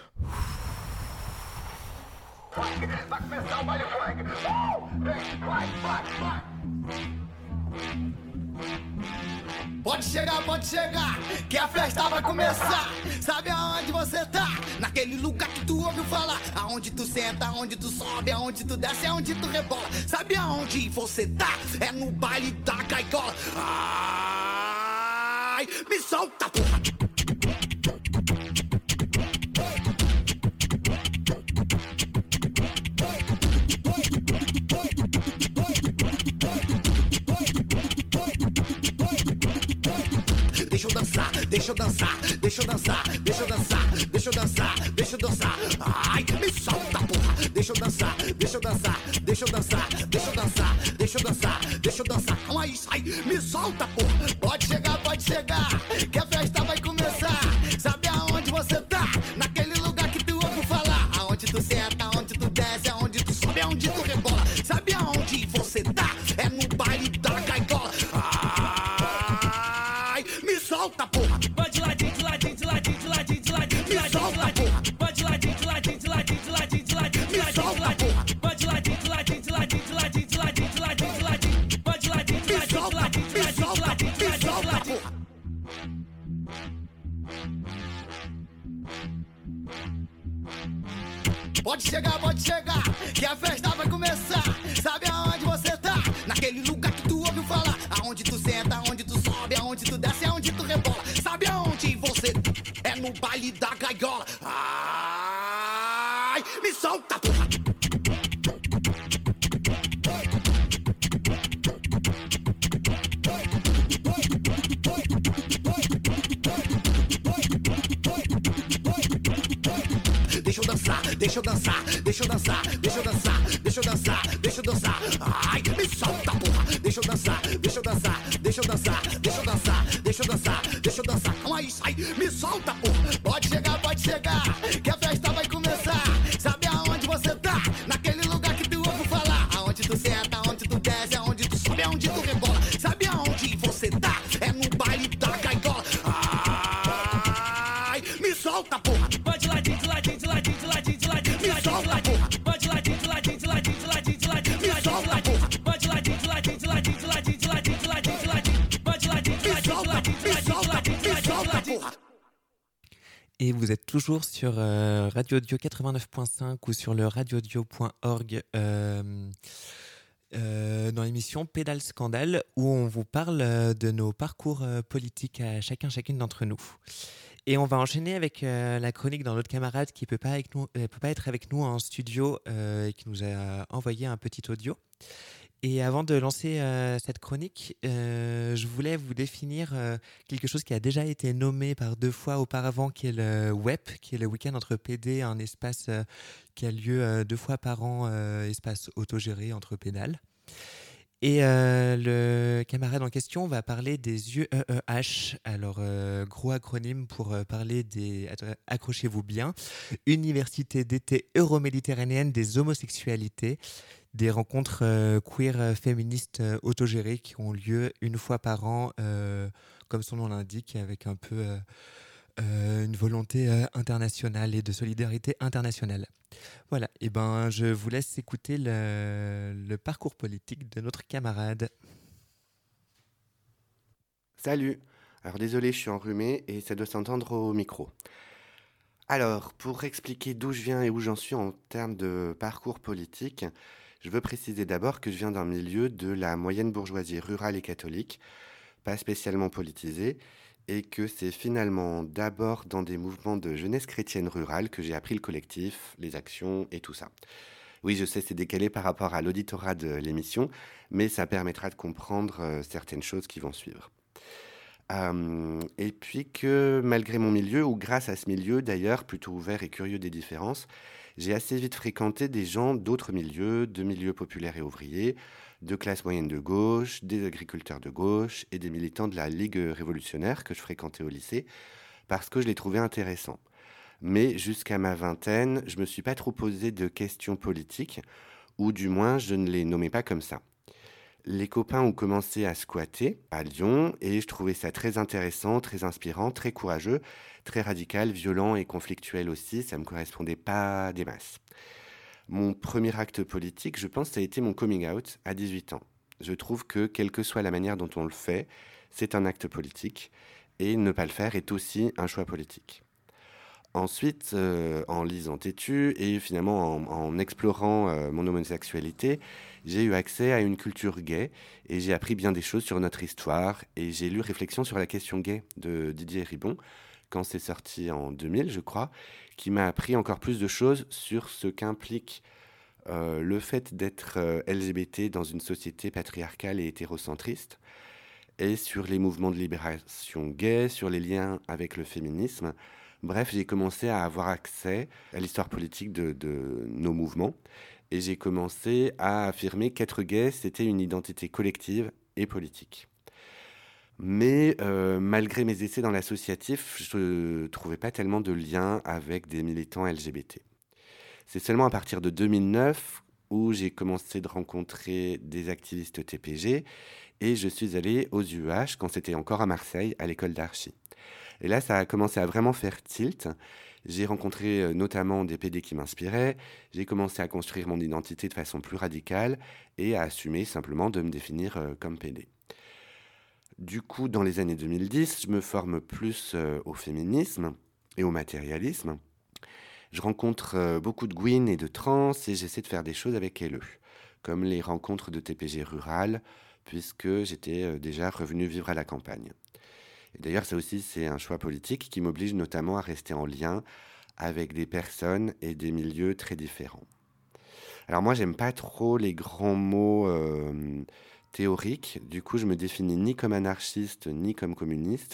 Pode chegar, que a festa vai começar. Sabe aonde você tá? Naquele lugar que tu ouviu falar. Aonde tu senta, aonde tu sobe, aonde tu desce, aonde tu rebola. Sabe aonde você tá? É no baile da caiola. Ai, me solta, porra. Deixa eu dançar, deixa eu dançar, deixa eu dançar, deixa eu dançar, deixa eu dançar. Ai, me solta, porra. Deixa eu dançar, deixa eu dançar, deixa eu dançar, deixa eu dançar, deixa eu dançar, deixa eu dançar. Calma aí, sai, me solta, porra. Pode chegar, que a festa vai começar. Sabe aonde você tá? Naquele lugar que tu ouviu falar. Aonde tu senta, aonde tu desce, aonde tu sobe, aonde tu rebola. Sabe aonde você tá? É no baile da caiola. Ai, me solta, porra. Vai de ladinho, de ladinho, de ladinho, de ladinho, de ladinho, de ladinho, de ladinho. Vai de ladinho, de ladinho, de ladinho, de ladinho, de ladinho, de ladinho, de ladinho. Vai de ladinho, de ladinho, de ladinho, de ladinho, de ladinho, de ladinho, de ladinho. Vai de ladinho, de ladinho, de ladinho, de ladinho, de ladinho, de ladinho, de ladinho. Pode chegar, que a festa vai começar. Sabe aonde você tá? Naquele lugar que tu ouviu falar. Aonde tu senta, aonde tu sobe, aonde tu desce, aonde tu rebola. é no baile da gaiola. Ai, me solta, porra. Deixa eu dançar, deixa eu dançar, deixa eu dançar, deixa eu dançar, deixa eu dançar, deixa eu dançar. Ai, me solta, porra. Deixa eu dançar, deixa eu dançar, deixa eu dançar, deixa eu dançar, deixa eu dançar, deixa eu dançar. Aí, sai, me solta, porra. Pode chegar, que a festa vai começar. Sabe aonde você tá? Naquele lugar que tu ouve falar. Aonde tu senta, aonde tu desce, aonde tu sobe, aonde tu rebola. Sabe aonde você tá? É no baile da gaiola. Ai, me solta, porra. Vai de ladinho, de ladinho, de ladinho, de ladinho, de ladinho, de ladinho, de ladinho. Vai de ladinho, de ladinho, de ladinho, de ladinho, de ladinho, de ladinho, de ladinho. Vai de ladinho, de ladinho, de ladinho, de ladinho, de ladinho, de ladinho, de ladinho. Vai de ladinho, de ladinho, de ladinho, de ladinho, de ladinho, de ladinho. Et vous êtes toujours sur Radio Audio 89.5 ou sur le radioaudio.org dans l'émission Pédale Scandale où on vous parle de nos parcours politiques à chacune d'entre nous. Et on va enchaîner avec la chronique d'un autre camarade qui peut pas être avec nous en studio et qui nous a envoyé un petit audio. Et avant de lancer cette chronique, je voulais vous définir quelque chose qui a déjà été nommé par 2 fois auparavant, qui est le WEP, qui est le week-end entre PD, un espace qui a lieu 2 fois par an, espace autogéré entre pédales. Et le camarade en question va parler des UEEH, alors gros acronyme pour parler des, accrochez-vous bien, Université d'été euro-méditerranéenne des homosexualités, des rencontres queer féministes autogérées qui ont lieu 1 fois par an, comme son nom l'indique, avec un peu une volonté internationale et de solidarité internationale. Voilà, et ben je vous laisse écouter le parcours politique de notre camarade. Salut. Alors désolé, je suis enrhumé et ça doit s'entendre au micro. Alors, pour expliquer d'où je viens et où j'en suis en termes de parcours politique, je veux préciser d'abord que je viens d'un milieu de la moyenne bourgeoisie rurale et catholique, pas spécialement politisé, et que c'est finalement d'abord dans des mouvements de jeunesse chrétienne rurale que j'ai appris le collectif, les actions et tout ça. Oui, je sais, c'est décalé par rapport à l'auditorat de l'émission, mais ça permettra de comprendre certaines choses qui vont suivre. Et puis que malgré mon milieu, ou grâce à ce milieu d'ailleurs, plutôt ouvert et curieux des différences, j'ai assez vite fréquenté des gens d'autres milieux, de milieux populaires et ouvriers, de classe moyenne de gauche, des agriculteurs de gauche et des militants de la Ligue révolutionnaire que je fréquentais au lycée, parce que je les trouvais intéressants. Mais jusqu'à ma vingtaine, je me suis pas trop posé de questions politiques, ou du moins je ne les nommais pas comme ça. Les copains ont commencé à squatter à Lyon et je trouvais ça très intéressant, très inspirant, très courageux, très radical, violent et conflictuel aussi, ça me correspondait pas des masses. Mon premier acte politique, je pense, ça a été mon coming out à 18 ans. Je trouve que, quelle que soit la manière dont on le fait, c'est un acte politique et ne pas le faire est aussi un choix politique. Ensuite, en lisant Tétu et finalement en explorant mon homosexualité, j'ai eu accès à une culture gay et j'ai appris bien des choses sur notre histoire et j'ai lu Réflexions sur la question gay de Didier Ribon, quand c'est sorti en 2000, je crois, qui m'a appris encore plus de choses sur ce qu'implique le fait d'être LGBT dans une société patriarcale et hétérocentriste, et sur les mouvements de libération gay, sur les liens avec le féminisme. Bref, j'ai commencé à avoir accès à l'histoire politique de nos mouvements et j'ai commencé à affirmer qu'être gay, c'était une identité collective et politique. Mais malgré mes essais dans l'associatif, je ne trouvais pas tellement de lien avec des militants LGBT. C'est seulement à partir de 2009 où j'ai commencé de rencontrer des activistes TPG et je suis allé aux UH quand c'était encore à Marseille, à l'école d'archi. Et là, ça a commencé à vraiment faire tilt. J'ai rencontré notamment des PD qui m'inspiraient. J'ai commencé à construire mon identité de façon plus radicale et à assumer simplement de me définir comme PD. Du coup, dans les années 2010, je me forme plus au féminisme et au matérialisme. Je rencontre beaucoup de gouines et de trans et j'essaie de faire des choses avec elles, comme les rencontres de TPG rural, puisque j'étais déjà revenu vivre à la campagne. Et d'ailleurs, ça aussi, c'est un choix politique qui m'oblige notamment à rester en lien avec des personnes et des milieux très différents. Alors moi, j'aime pas trop les grands mots théoriques. Du coup, je me définis ni comme anarchiste, ni comme communiste.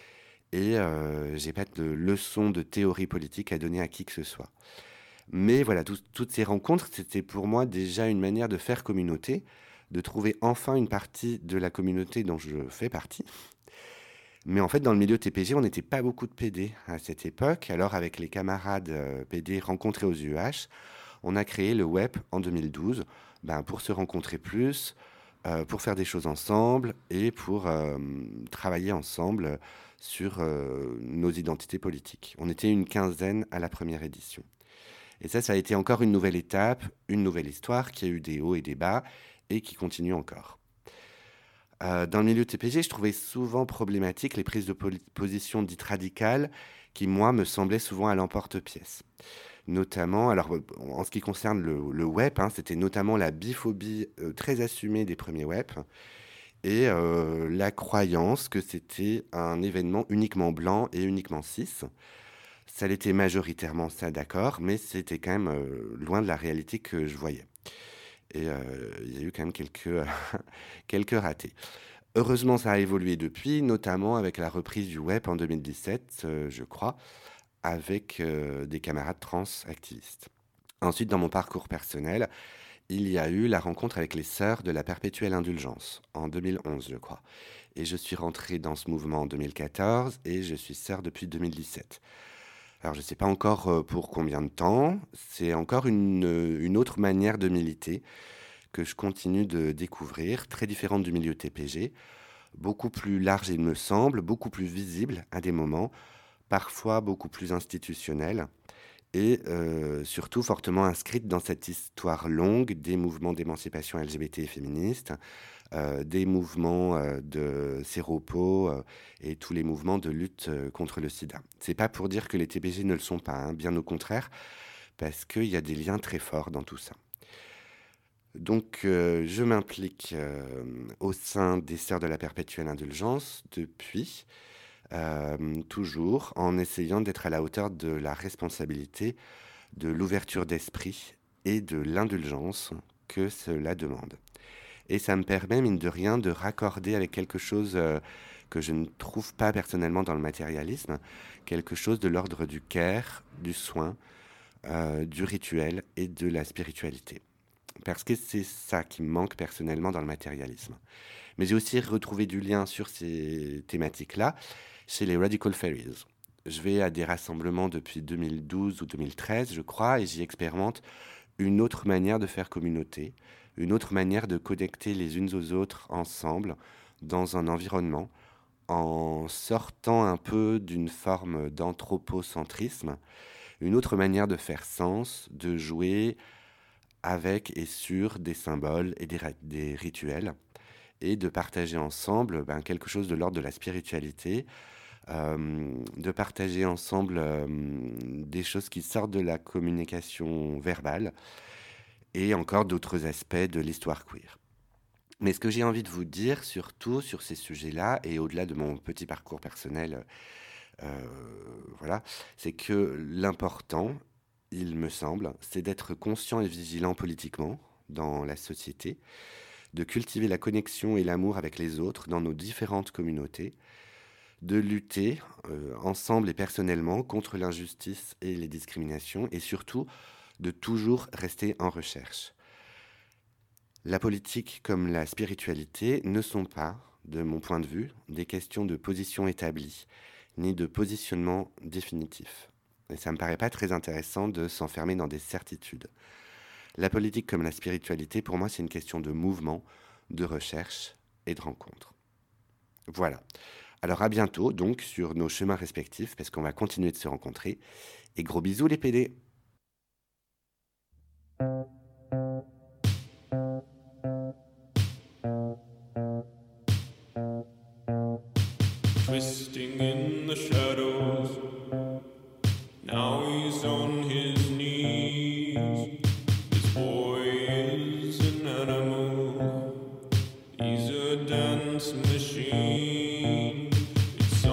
Et j'ai pas de leçon de théorie politique à donner à qui que ce soit. Mais voilà, toutes ces rencontres, c'était pour moi déjà une manière de faire communauté, de trouver enfin une partie de la communauté dont je fais partie. Mais en fait, dans le milieu TPG, on n'était pas beaucoup de PD à cette époque. Alors, avec les camarades PD rencontrés aux UH, on a créé le web en 2012 pour se rencontrer plus, pour faire des choses ensemble et pour travailler ensemble sur nos identités politiques. On était une quinzaine à la première édition. Et ça a été encore une nouvelle étape, une nouvelle histoire qui a eu des hauts et des bas et qui continue encore. Dans le milieu TPG, je trouvais souvent problématique les prises de position dites radicales qui, moi, me semblaient souvent à l'emporte-pièce. Notamment, alors en ce qui concerne le web, c'était notamment la biphobie très assumée des premiers web et la croyance que c'était un événement uniquement blanc et uniquement cis. Ça l'était majoritairement ça, d'accord, mais c'était quand même loin de la réalité que je voyais. Et il y a eu quand même quelques ratés. Heureusement, ça a évolué depuis, notamment avec la reprise du web en 2017, je crois, avec des camarades trans activistes. Ensuite, dans mon parcours personnel, il y a eu la rencontre avec les Sœurs de la Perpétuelle Indulgence, en 2011, je crois. Et je suis rentré dans ce mouvement en 2014 et je suis sœur depuis 2017. Alors, je ne sais pas encore pour combien de temps. C'est encore une autre manière de militer que je continue de découvrir, très différente du milieu TPG, beaucoup plus large, il me semble, beaucoup plus visible à des moments, parfois beaucoup plus institutionnelle et surtout fortement inscrite dans cette histoire longue des mouvements d'émancipation LGBT et féministe, des mouvements de séropos et tous les mouvements de lutte contre le sida. C'est pas pour dire que les TPG ne le sont pas, bien au contraire, parce qu'il y a des liens très forts dans tout ça. Donc je m'implique au sein des Sœurs de la Perpétuelle Indulgence depuis, toujours en essayant d'être à la hauteur de la responsabilité, de l'ouverture d'esprit et de l'indulgence que cela demande. Et ça me permet, mine de rien, de raccorder avec quelque chose que je ne trouve pas personnellement dans le matérialisme, quelque chose de l'ordre du care, du soin, du rituel et de la spiritualité. Parce que c'est ça qui me manque personnellement dans le matérialisme. Mais j'ai aussi retrouvé du lien sur ces thématiques-là chez les Radical Fairies. Je vais à des rassemblements depuis 2012 ou 2013, je crois, et j'y expérimente une autre manière de faire communauté, une autre manière de connecter les unes aux autres ensemble dans un environnement, en sortant un peu d'une forme d'anthropocentrisme, une autre manière de faire sens, de jouer avec et sur des symboles et des rituels, et de partager ensemble quelque chose de l'ordre de la spiritualité, de partager ensemble des choses qui sortent de la communication verbale, et encore d'autres aspects de l'histoire queer. Mais ce que j'ai envie de vous dire, surtout sur ces sujets-là, et au-delà de mon petit parcours personnel, c'est que l'important, il me semble, c'est d'être conscient et vigilant politiquement dans la société, de cultiver la connexion et l'amour avec les autres dans nos différentes communautés, de lutter ensemble et personnellement contre l'injustice et les discriminations, et surtout de toujours rester en recherche. La politique comme la spiritualité ne sont pas, de mon point de vue, des questions de position établie, ni de positionnement définitif. Et ça me paraît pas très intéressant de s'enfermer dans des certitudes. La politique comme la spiritualité, pour moi, c'est une question de mouvement, de recherche et de rencontre. Voilà. Alors à bientôt, donc, sur nos chemins respectifs, parce qu'on va continuer de se rencontrer. Et gros bisous les PD. Twisting in the shadows, now he's on his knees. This boy is an animal, he's a dance machine. It's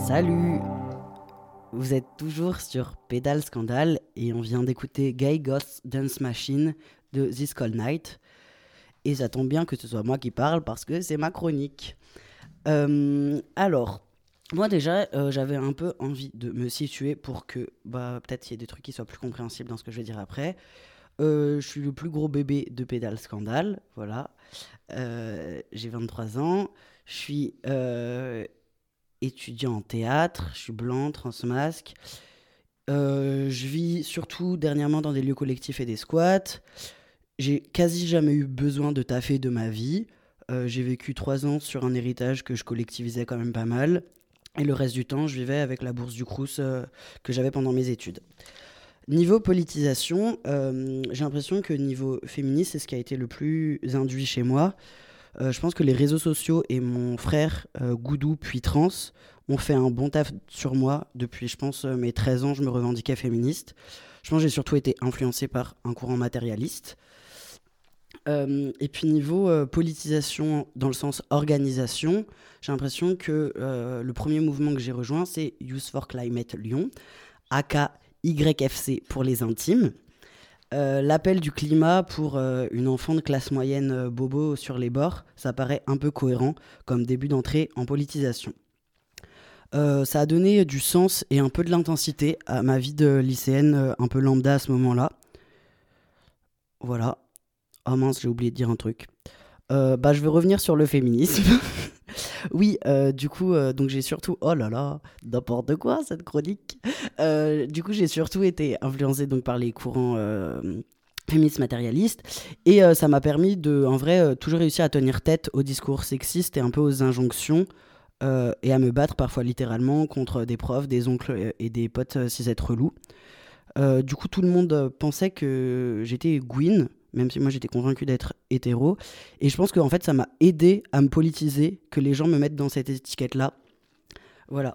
Salut! Vous êtes toujours sur Pédale Scandale et on vient d'écouter Gay Ghost Dance Machine de This Cold Night. Et ça tombe bien que ce soit moi qui parle parce que c'est ma chronique. Alors, moi déjà, j'avais un peu envie de me situer pour que peut-être il y ait des trucs qui soient plus compréhensibles dans ce que je vais dire après. Je suis le plus gros bébé de Pédale Scandale, voilà. J'ai 23 ans, je suis étudiant en théâtre, je suis blanc, transmasque. Je vis surtout dernièrement dans des lieux collectifs et des squats. J'ai quasi jamais eu besoin de taffer de ma vie. J'ai vécu 3 ans sur un héritage que je collectivisais quand même pas mal. Et le reste du temps, je vivais avec la bourse du Crous que j'avais pendant mes études. Niveau politisation, j'ai l'impression que niveau féministe, c'est ce qui a été le plus induit chez moi. Je pense que les réseaux sociaux et mon frère Goudou puis Trans ont fait un bon taf sur moi. Depuis, je pense, mes 13 ans, je me revendiquais féministe. Je pense que j'ai surtout été influencée par un courant matérialiste. Et puis niveau politisation dans le sens organisation, j'ai l'impression que le premier mouvement que j'ai rejoint, c'est Youth for Climate Lyon, aka YFC pour les intimes. L'appel du climat pour une enfant de classe moyenne bobo sur les bords, ça paraît un peu cohérent comme début d'entrée en politisation. Ça a donné du sens et un peu de l'intensité à ma vie de lycéenne un peu lambda à ce moment-là. Voilà. Oh mince, j'ai oublié de dire un truc. Je vais revenir sur le féminisme. Oui, du coup, donc j'ai surtout... Oh là là, n'importe quoi cette chronique. Du coup, j'ai surtout été influencée donc, par les courants féministes matérialistes. Et ça m'a permis de, en vrai, toujours réussir à tenir tête aux discours sexistes et un peu aux injonctions. Et à me battre parfois littéralement contre des profs, des oncles et des potes cis-het relous. Du coup, tout le monde pensait que j'étais Gwyn, même si moi j'étais convaincu d'être hétéro. Et je pense que en fait, ça m'a aidé à me politiser, que les gens me mettent dans cette étiquette-là. Voilà.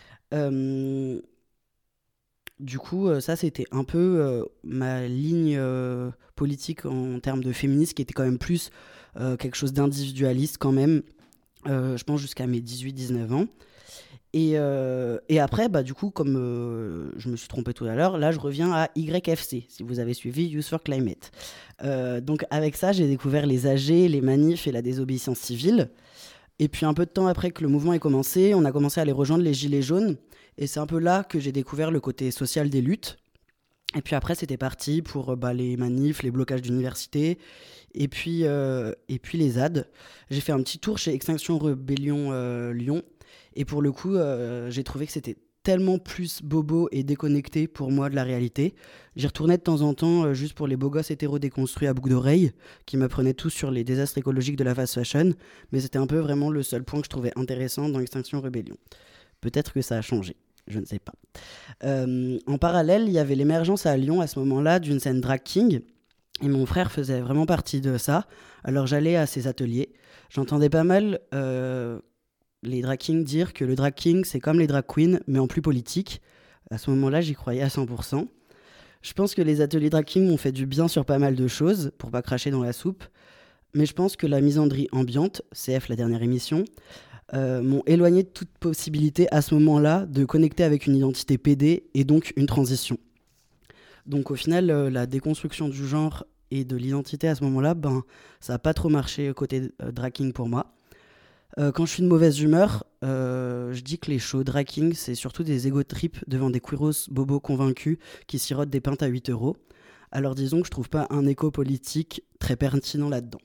Du coup, ça, c'était un peu ma ligne politique en termes de féminisme, qui était quand même plus quelque chose d'individualiste quand même. Je pense jusqu'à mes 18-19 ans. Et après, du coup, comme je me suis trompé tout à l'heure, là, je reviens à YFC, si vous avez suivi Youth for Climate. Donc, avec ça, j'ai découvert les AG, les manifs et la désobéissance civile. Et puis, un peu de temps après que le mouvement ait commencé, on a commencé à aller rejoindre les Gilets jaunes. Et c'est un peu là que j'ai découvert le côté social des luttes. Et puis après, c'était parti pour les manifs, les blocages d'universités, et puis les ZAD. J'ai fait un petit tour chez Extinction Rebellion Lyon. Et pour le coup, j'ai trouvé que c'était tellement plus bobo et déconnecté pour moi de la réalité. J'y retournais de temps en temps juste pour les beaux gosses hétéros déconstruits à boucle d'oreille, qui m'apprenaient tous sur les désastres écologiques de la fast fashion. Mais c'était un peu vraiment le seul point que je trouvais intéressant dans Extinction Rebellion. Peut-être que ça a changé. Je ne sais pas. En parallèle, il y avait l'émergence à Lyon à ce moment-là d'une scène drag king. Et mon frère faisait vraiment partie de ça. Alors j'allais à ses ateliers. J'entendais pas mal les drag kings dire que le drag king, c'est comme les drag queens, mais en plus politique. À ce moment-là, j'y croyais à 100%. Je pense que les ateliers drag king m'ont fait du bien sur pas mal de choses, pour pas cracher dans la soupe. Mais je pense que la misandrie ambiante, CF la dernière émission, m'ont éloigné de toute possibilité à ce moment-là de connecter avec une identité PD et donc une transition. Donc au final, la déconstruction du genre et de l'identité à ce moment-là, ça n'a pas trop marché côté drag king pour moi. Quand je suis de mauvaise humeur, je dis que les shows drag king, c'est surtout des ego trips devant des queeros bobos convaincus qui sirotent des pintes à 8 €. Alors disons que je trouve pas un écho politique très pertinent là-dedans.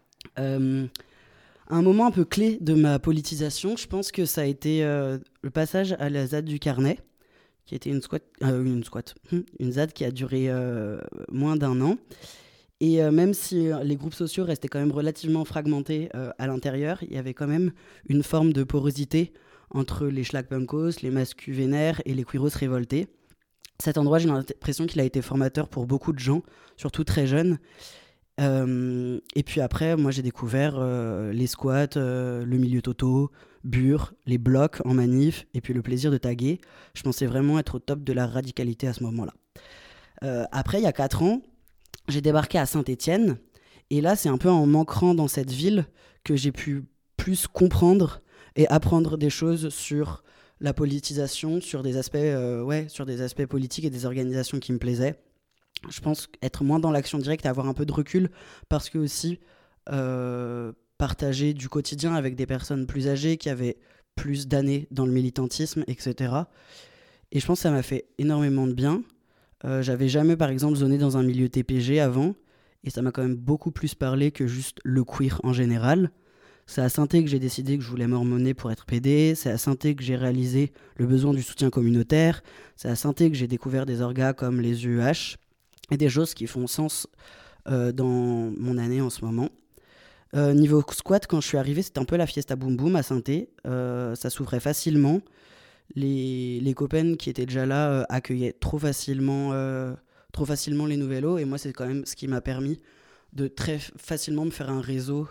Un moment un peu clé de ma politisation, je pense que ça a été le passage à la ZAD du Carnet, qui était une ZAD qui a duré moins d'1 an. Et même si les groupes sociaux restaient quand même relativement fragmentés à l'intérieur, il y avait quand même une forme de porosité entre les schlagpunkos, les mascus vénères et les queeros révoltés. Cet endroit, j'ai l'impression qu'il a été formateur pour beaucoup de gens, surtout très jeunes. Et puis après, moi j'ai découvert les squats, le milieu toto, Bure, les blocs en manif, et puis le plaisir de taguer. Je pensais vraiment être au top de la radicalité à ce moment-là. Après, il y a 4 ans, j'ai débarqué à Saint-Étienne, et là c'est un peu en m'ancrant dans cette ville que j'ai pu plus comprendre et apprendre des choses sur la politisation sur des aspects politiques et des organisations qui me plaisaient. Je pense être moins dans l'action directe et avoir un peu de recul parce que aussi partager du quotidien avec des personnes plus âgées qui avaient plus d'années dans le militantisme, etc. Et je pense que ça m'a fait énormément de bien. J'avais jamais, par exemple, zoné dans un milieu TPG avant, et ça m'a quand même beaucoup plus parlé que juste le queer en général. C'est à Saint-Thé que j'ai décidé que je voulais m'hormoner pour être PD, c'est à Saint-Thé que j'ai réalisé le besoin du soutien communautaire, c'est à Saint-Thé que j'ai découvert des orgas comme les UEH, et des choses qui font sens dans mon année en ce moment. Niveau squat, quand je suis arrivé, c'était un peu la fiesta boum boum à Saint-Thé. Ça s'ouvrait facilement. Les copains qui étaient déjà là accueillaient trop facilement les nouvellos. Et moi, c'est quand même ce qui m'a permis de très facilement me faire un réseau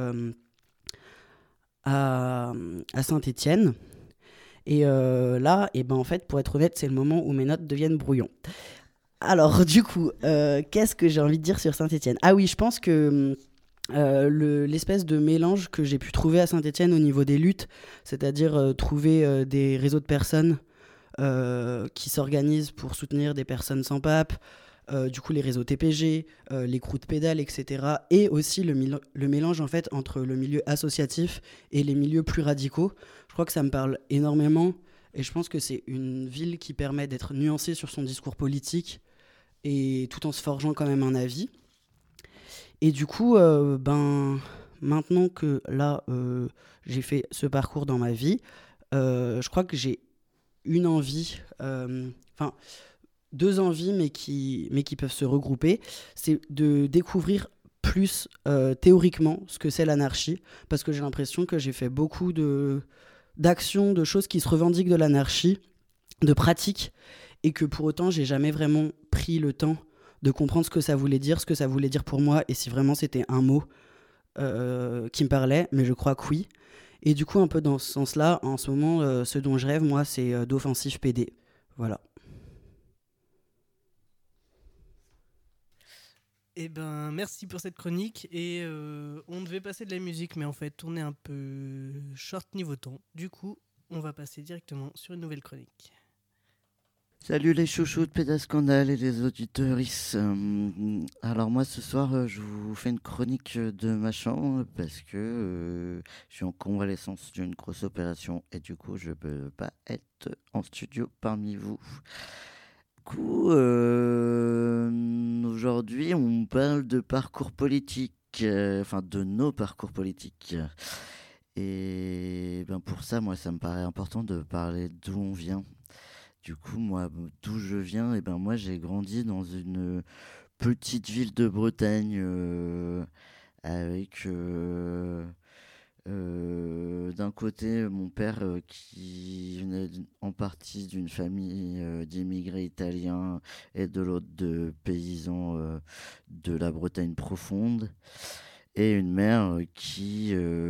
à Saint-Étienne. Et là, en fait, pour être honnête, c'est le moment où mes notes deviennent brouillons. Alors, du coup, qu'est-ce que j'ai envie de dire sur Saint-Étienne ? Ah oui, je pense que l'espèce de mélange que j'ai pu trouver à Saint-Étienne au niveau des luttes, c'est-à-dire trouver des réseaux de personnes qui s'organisent pour soutenir des personnes sans pape, du coup les réseaux TPG, les crews de pédales, etc. Et aussi le mélange en fait entre le milieu associatif et les milieux plus radicaux. Je crois que ça me parle énormément et je pense que c'est une ville qui permet d'être nuancée sur son discours politique et tout en se forgeant quand même un avis. Et du coup, maintenant que là, j'ai fait ce parcours dans ma vie, je crois que j'ai une envie, deux envies, mais qui peuvent se regrouper, c'est de découvrir plus théoriquement ce que c'est l'anarchie, parce que j'ai l'impression que j'ai fait beaucoup d'actions, de choses qui se revendiquent de l'anarchie, de pratiques, et que pour autant, j'ai jamais vraiment pris le temps de comprendre ce que ça voulait dire pour moi, et si vraiment c'était un mot qui me parlait, mais je crois que oui. Et du coup, un peu dans ce sens-là, en ce moment, ce dont je rêve, moi, c'est d'offensive PD. Voilà. Eh ben, merci pour cette chronique. Et on devait passer de la musique, mais en fait, on est un peu short niveau temps. Du coup, on va passer directement sur une nouvelle chronique. Salut les chouchous de Pédascandale et les auditeuristes. Alors moi ce soir je vous fais une chronique de ma chambre parce que je suis en convalescence d'une grosse opération et du coup je peux pas être en studio parmi vous. Du coup aujourd'hui on parle de parcours politique, de nos parcours politiques. Et pour ça moi ça me paraît important de parler d'où on vient. Du coup, moi, d'où je viens, moi, j'ai grandi dans une petite ville de Bretagne avec d'un côté mon père qui venait en partie d'une famille d'immigrés italiens et de l'autre de paysans de la Bretagne profonde et une mère qui...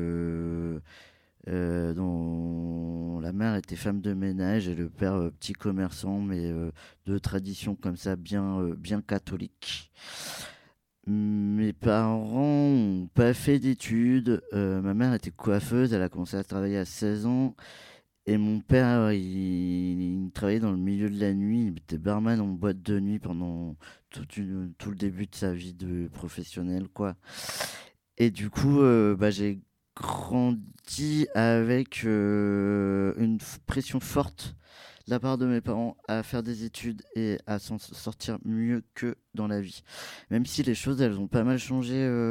dont la mère était femme de ménage et le père petit commerçant, mais de tradition comme ça, bien catholique. Mes parents n'ont pas fait d'études. Ma mère était coiffeuse, elle a commencé à travailler à 16 ans. Et mon père, il travaillait dans le milieu de la nuit, il était barman en boîte de nuit pendant tout le début de sa vie de professionnel, quoi. Et du coup, j'ai grandi avec une pression forte de la part de mes parents à faire des études et à s'en sortir mieux que dans la vie. Même si les choses, elles ont pas mal changé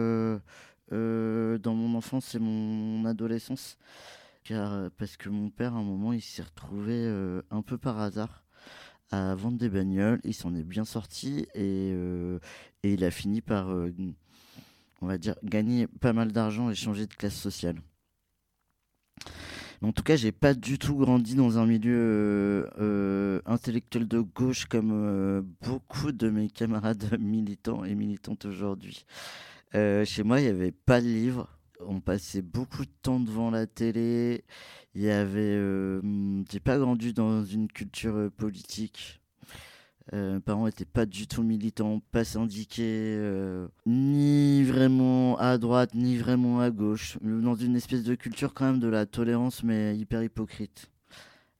dans mon enfance et mon adolescence. Parce que mon père, à un moment, il s'est retrouvé un peu par hasard à vendre des bagnoles. Il s'en est bien sorti et il a fini par... on va dire, gagner pas mal d'argent et changer de classe sociale. Mais en tout cas, j'ai pas du tout grandi dans un milieu intellectuel de gauche comme beaucoup de mes camarades militants et militantes aujourd'hui. Chez moi, il n'y avait pas de livres. On passait beaucoup de temps devant la télé. Il y avait... j'ai pas grandi dans une culture politique. Mes parents n'étaient pas du tout militants, pas syndiqués, ni vraiment à droite, ni vraiment à gauche. Dans une espèce de culture quand même de la tolérance, mais hyper hypocrite.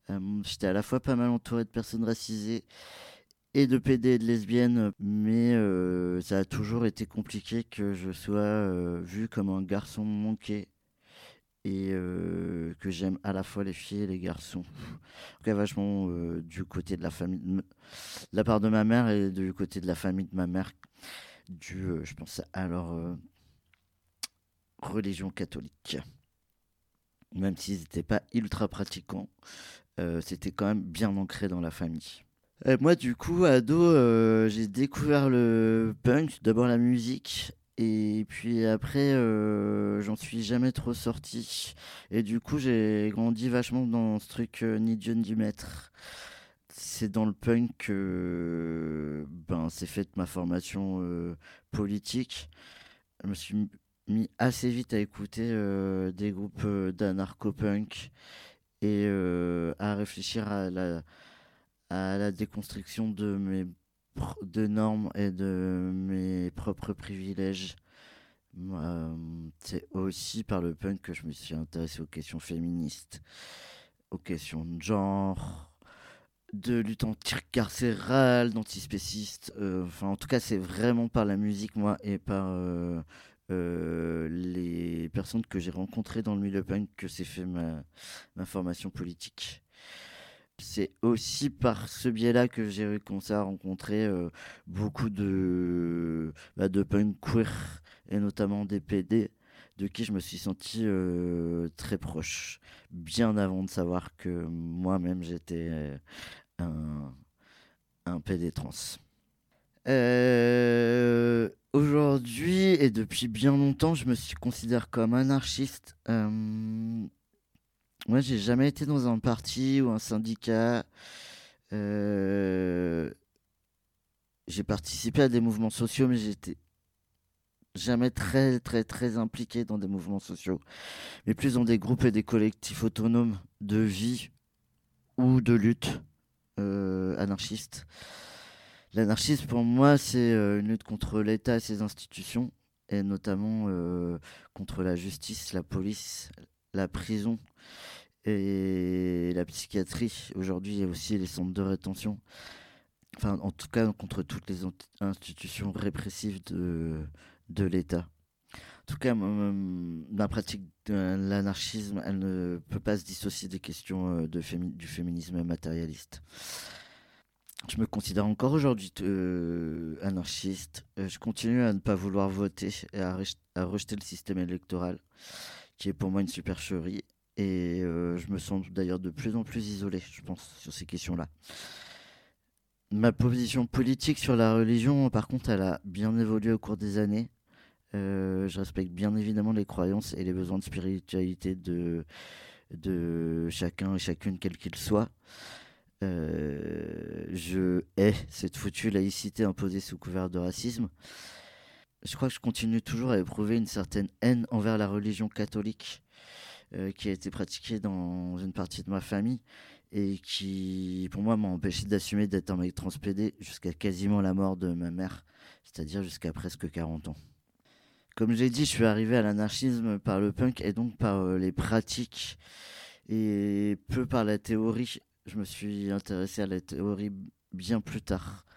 J'étais à la fois pas mal entouré de personnes racisées et de PD et de lesbiennes, mais ça a toujours été compliqué que je sois vu comme un garçon manqué et que j'aime à la fois les filles et les garçons. En tout cas, vachement du côté de la famille, de la part de ma mère et du côté de la famille de ma mère, je pense à leur religion catholique. Même s'ils n'étaient pas ultra pratiquants, c'était quand même bien ancré dans la famille. Moi, du coup, ado, j'ai découvert le punk, d'abord la musique, et puis après, j'en suis jamais trop sorti. Et du coup, j'ai grandi vachement dans ce truc ni Dieu ni maître. C'est dans le punk que c'est fait ma formation politique. Je me suis mis assez vite à écouter des groupes d'anarcho-punk et à réfléchir à la déconstruction de normes et de mes propres privilèges. C'est aussi par le punk que je me suis intéressé aux questions féministes, aux questions de genre, de lutte anti-carcérale, d'antispéciste. En tout cas, c'est vraiment par la musique, moi, et par les personnes que j'ai rencontrées dans le milieu punk que s'est fait ma formation politique. C'est aussi par ce biais-là que j'ai commencé à rencontrer beaucoup de punk queer, et notamment des PD, de qui je me suis senti très proche, bien avant de savoir que moi-même j'étais un PD trans. Aujourd'hui, et depuis bien longtemps, je me considère comme anarchiste. Moi, j'ai jamais été dans un parti ou un syndicat. J'ai participé à des mouvements sociaux, mais j'étais jamais très, très, très impliqué dans des mouvements sociaux, mais plus dans des groupes et des collectifs autonomes de vie ou de lutte anarchiste. L'anarchisme, pour moi, c'est une lutte contre l'État et ses institutions, et notamment contre la justice, la police, la prison et la psychiatrie. Aujourd'hui, il y a aussi les centres de rétention. Enfin, en tout cas, contre toutes les institutions répressives de l'État. En tout cas, ma pratique de l'anarchisme, elle ne peut pas se dissocier des questions du féminisme matérialiste. Je me considère encore aujourd'hui anarchiste. Je continue à ne pas vouloir voter et à rejeter le système électoral, qui est pour moi une supercherie. Et je me sens d'ailleurs de plus en plus isolé, je pense, sur ces questions-là. Ma position politique sur la religion, par contre, elle a bien évolué au cours des années. Je respecte bien évidemment les croyances et les besoins de spiritualité de chacun et chacune, quel qu'il soit. Je hais cette foutue laïcité imposée sous couvert de racisme. Je crois que je continue toujours à éprouver une certaine haine envers la religion catholique qui a été pratiquée dans une partie de ma famille et qui, pour moi, m'a empêché d'assumer d'être un mec transpédé jusqu'à quasiment la mort de ma mère, c'est-à-dire jusqu'à presque 40 ans. Comme j'ai dit, je suis arrivé à l'anarchisme par le punk et donc par les pratiques et peu par la théorie. Je me suis intéressé à la théorie bien plus tard.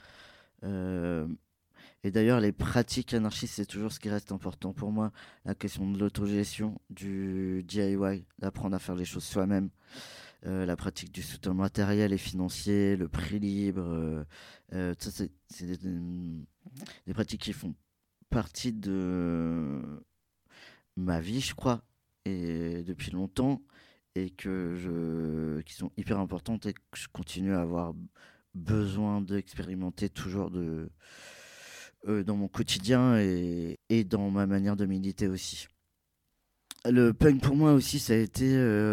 Et d'ailleurs, les pratiques anarchistes, c'est toujours ce qui reste important pour moi. La question de l'autogestion, du DIY, d'apprendre à faire les choses soi-même. La pratique du soutien matériel et financier, le prix libre. Ça, c'est des pratiques qui font partie de ma vie, je crois, et depuis longtemps, et qui sont hyper importantes et que je continue à avoir besoin d'expérimenter toujours dans mon quotidien et dans ma manière de militer aussi. Le punk pour moi aussi, ça a été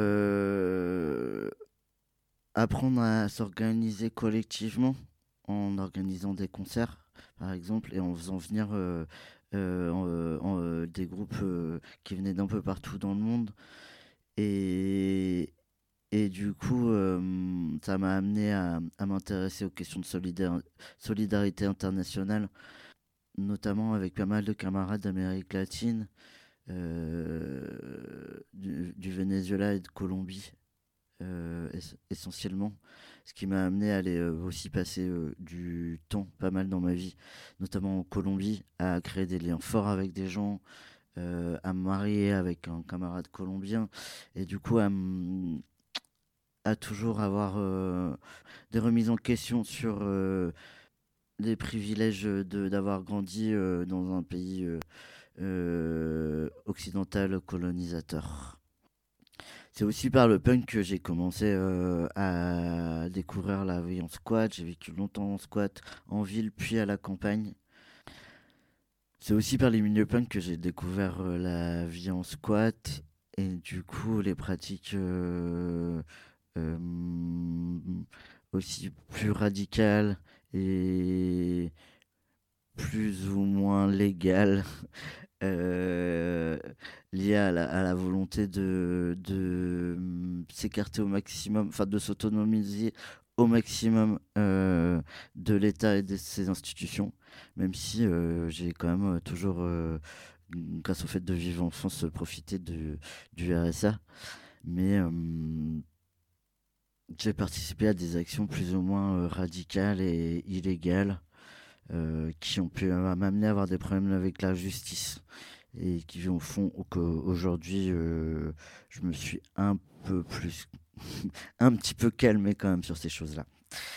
apprendre à s'organiser collectivement en organisant des concerts, par exemple, et en faisant venir des groupes qui venaient d'un peu partout dans le monde. Et du coup, ça m'a amené à m'intéresser aux questions de solidarité internationale, notamment avec pas mal de camarades d'Amérique latine, du Venezuela et de Colombie, essentiellement. Ce qui m'a amené à aller aussi passer du temps pas mal dans ma vie, notamment en Colombie, à créer des liens forts avec des gens, à me marier avec un camarade colombien, et du coup à toujours avoir des remises en question sur les privilèges d'avoir grandi dans un pays occidental colonisateur. C'est aussi par le punk que j'ai commencé à découvrir la vie en squat. J'ai vécu longtemps en squat, en ville, puis à la campagne. C'est aussi par les milieux punk que j'ai découvert la vie en squat et du coup les pratiques aussi plus radicales et plus ou moins légales liées à la volonté de s'écarter au maximum, enfin de s'autonomiser au maximum de l'État et de ses institutions, même si j'ai quand même toujours, grâce au fait de vivre en France, profité du RSA. Mais j'ai participé à des actions plus ou moins radicales et illégales qui ont pu m'amener à avoir des problèmes avec la justice et qui font qu'aujourd'hui je me suis un peu plus un petit peu calmé quand même sur ces choses-là.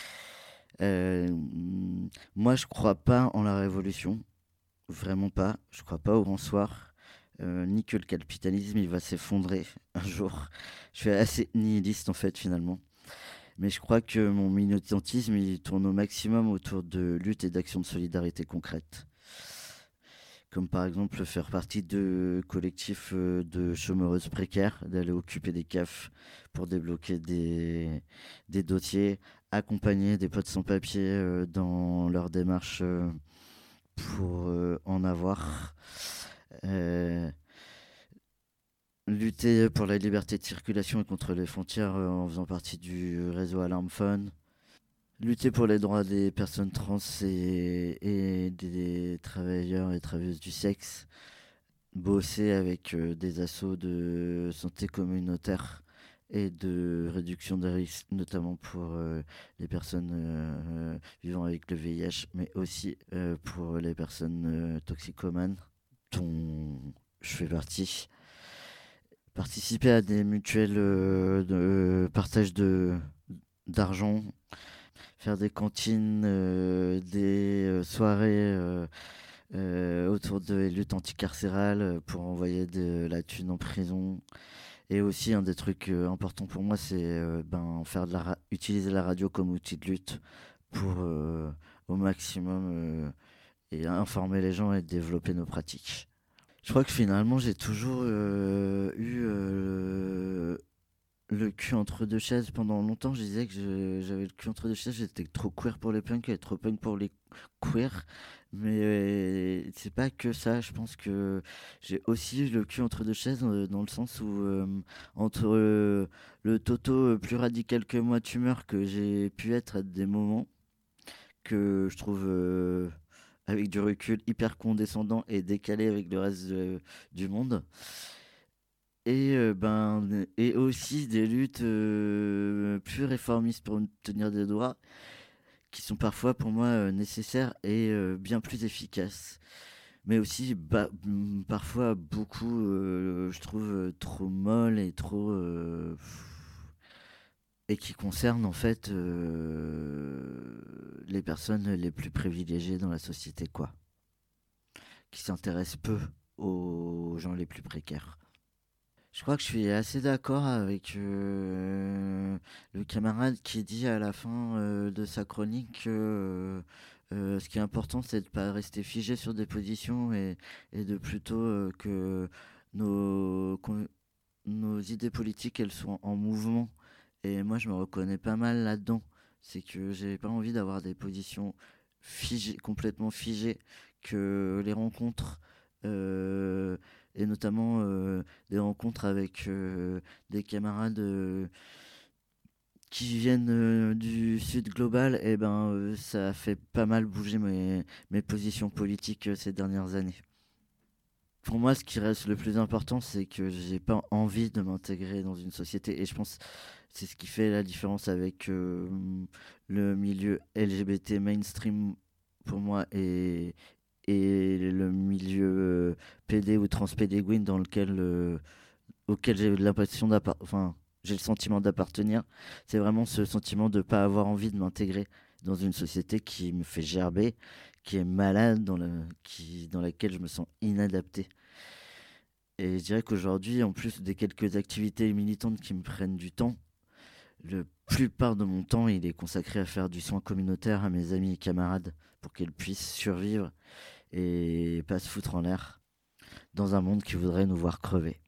Moi je crois pas en la révolution, vraiment pas. Je crois pas au grand soir, ni que le capitalisme il va s'effondrer un jour. Je suis assez nihiliste en fait finalement. Mais je crois que mon militantisme, il tourne au maximum autour de luttes et d'actions de solidarité concrètes. Comme par exemple faire partie de collectifs de chômeuses précaires, d'aller occuper des CAF pour débloquer des dossiers, accompagner des potes sans papier dans leur démarche pour en avoir. Lutter pour la liberté de circulation et contre les frontières en faisant partie du réseau Alarm Phone. Lutter pour les droits des personnes trans et des travailleurs et travailleuses du sexe. Bosser avec des assos de santé communautaire et de réduction des risques, notamment pour les personnes vivant avec le VIH, mais aussi pour les personnes toxicomanes, dont je fais partie. Participer à des mutuelles de partage d'argent, faire des cantines, des soirées autour de luttes anticarcérales pour envoyer de la thune en prison. Et aussi un des trucs importants pour moi, c'est utiliser la radio comme outil de lutte pour au maximum et informer les gens et développer nos pratiques. Je crois que finalement j'ai toujours eu le cul entre deux chaises. Pendant longtemps je disais que j'avais le cul entre deux chaises, j'étais trop queer pour les punks et trop punk pour les queers. Mais c'est pas que ça, je pense que j'ai aussi le cul entre deux chaises dans le sens où entre le Toto plus radical que moi tumeur que j'ai pu être à des moments, que je trouve avec du recul hyper condescendant et décalé avec le reste du monde. Et aussi des luttes plus réformistes pour obtenir des droits qui sont parfois pour moi nécessaires et bien plus efficaces. Mais aussi parfois beaucoup, je trouve, trop molles et trop... et qui concernent en fait les personnes les plus privilégiées dans la société, quoi. Qui s'intéressent peu aux gens les plus précaires. Je crois que je suis assez d'accord avec le camarade qui dit à la fin de sa chronique que ce qui est important, c'est de ne pas rester figé sur des positions et de plutôt que nos idées politiques, elles soient en mouvement. Et moi, je me reconnais pas mal là-dedans. C'est que j'ai pas envie d'avoir des positions complètement figées, que les rencontres... et notamment des rencontres avec des camarades qui viennent du Sud global, et ça a fait pas mal bouger mes positions politiques ces dernières années. pour moi, ce qui reste le plus important, c'est que j'ai pas envie de m'intégrer dans une société. Et je pense que c'est ce qui fait la différence avec le milieu LGBT mainstream pour moi et le milieu PD ou transpédéguine dans lequel auquel j'ai l'impression j'ai le sentiment d'appartenir. C'est vraiment ce sentiment de ne pas avoir envie de m'intégrer dans une société qui me fait gerber, qui est malade, dans laquelle je me sens inadapté. Et je dirais qu'aujourd'hui, en plus des quelques activités militantes qui me prennent du temps, la plupart de mon temps, il est consacré à faire du soin communautaire à mes amis et camarades pour qu'ils puissent survivre et pas se foutre en l'air dans un monde qui voudrait nous voir crever.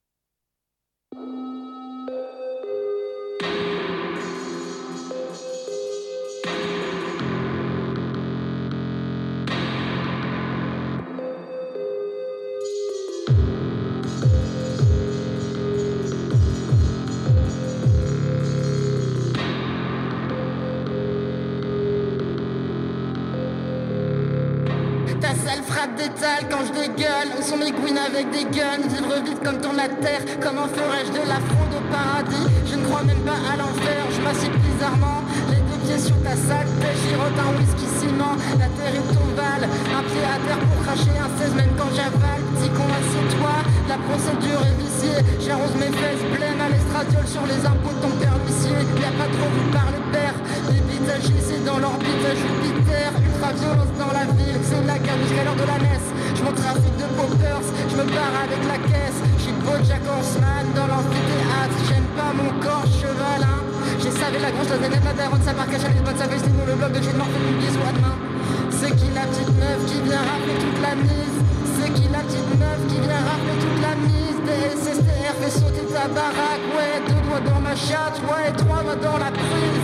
Ta sale frappe d'étal quand je dégueule. Où sont mes queens avec des guns? Vivre vite comme tourne la terre. Comment ferais-je de la fraude au paradis? Je ne crois même pas à l'enfer. Je m'assieds bizarrement, les deux pieds sur ta salle. Girote un whisky ciment. La terre est ovale, un pied à terre pour cracher un 16 même quand j'avale. Petit con, assieds-toi, la procédure est viciée. J'arrose mes fesses, blême à l'estradiol sur les impôts de ton père huissier. Y'a pas trop vu par le père. Les bitagis, c'est dans l'orbite à Jupiter. Ultra violence dans la ville, c'est la guerre jusqu'à l'heure de la messe. Je m'en trafic de poppers, je me barre avec la caisse. J'suis Bojack Horseman dans l'amphithéâtre. J'aime pas mon corps chevalin. J'ai savé la grange, la zénette, la daronne, sa barque à chalet, bonne sa veste, le bloc de Gilles Morphée, une bisou à demain. C'est qui la petite meuf qui vient rappeler toute la mise? C'est qui la petite meuf qui vient rappeler toute la mise? DSSTR fait sauter ta baraque, ouais, 2 doigts dans ma chatte, ouais, 3 doigts dans la prise.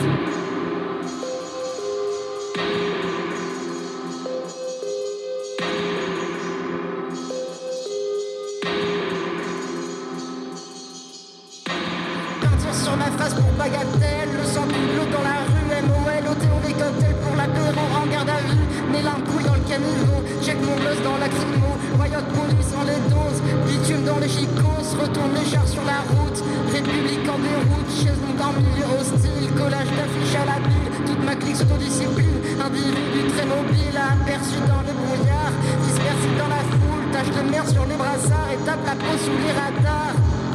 Sur ma face pour bagatelle, le sang coule dans la rue, MOL, OTO des cocktails pour l'apéro en garde à vue, mes larmes coulent dans le caniveau, check mon buzz dans lacrymo, royote police sans les doses, bitume dans les chicos, retourne les chars sur la route, République en déroute, chaise longue en milieu hostile, collage d'affiches à la bulle, toute ma clique s'autodiscipline, individu très mobile, aperçu dans le brouillard, dispersé dans la foule, tache de merde sur les brassards et tape la peau sous les radars.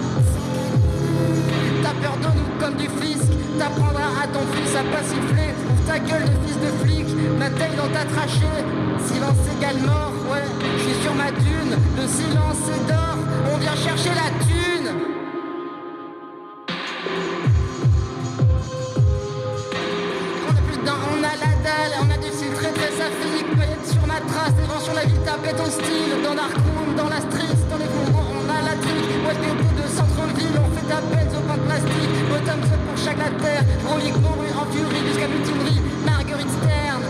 T'as peur de nous comme du fisc, t'apprendras à ton fils à pas siffler. Ouvre ta gueule de fils de flic, ma taille dans ta trachée. Silence égale mort, ouais, je suis sur ma dune. Le silence est d'or, on vient chercher la thune. On a plus de dents, on a la dalle, on a du style très très saphique. Paillettes sur ma trace, des vents sur la ville, tapette au style. Dans Darkroom, dans la street, dans les fourgons, on a la trique. Ouais, des bouts de centre-ville, on fait ta bête au pain de plastique. Bottom up pour chaque la terre, relique mon rue en furie jusqu'à mutinerie. Marguerite Stern.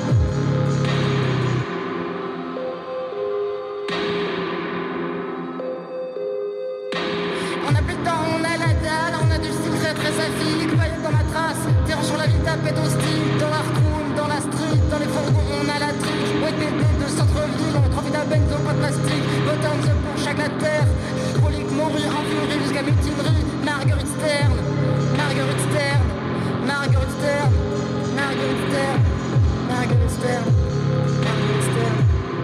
On a plus de temps, on a la dalle, on a du style très très saphique. Paillettes dans ma trace, terrain sur la ville, tapette au style. Dans l'Arkroom, dans la street, dans les fourgons, on a la trique. Ouais, des bouts de centre-ville, on profite à benzo, pas de plastique. Bottom up pour chaque la terre, relique mon rue en furie jusqu'à mutinerie. Marguerite Stern, Marguerite Stern, Marguerite Stern, Marguerite Stern, Marguerite Stern, Marguerite Stern.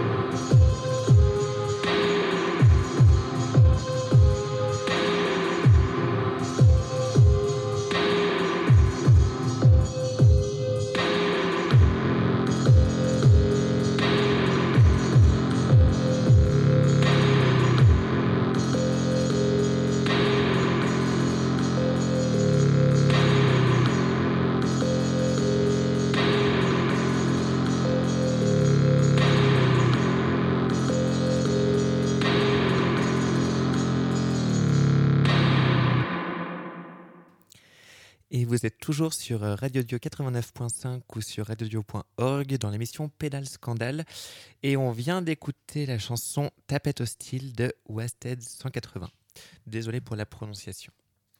Et vous êtes toujours sur Radio Dio 89.5 ou sur radiodio.org dans l'émission Pédale Scandale. Et on vient d'écouter la chanson Tapette hostile de Wasted 180. Désolé pour la prononciation.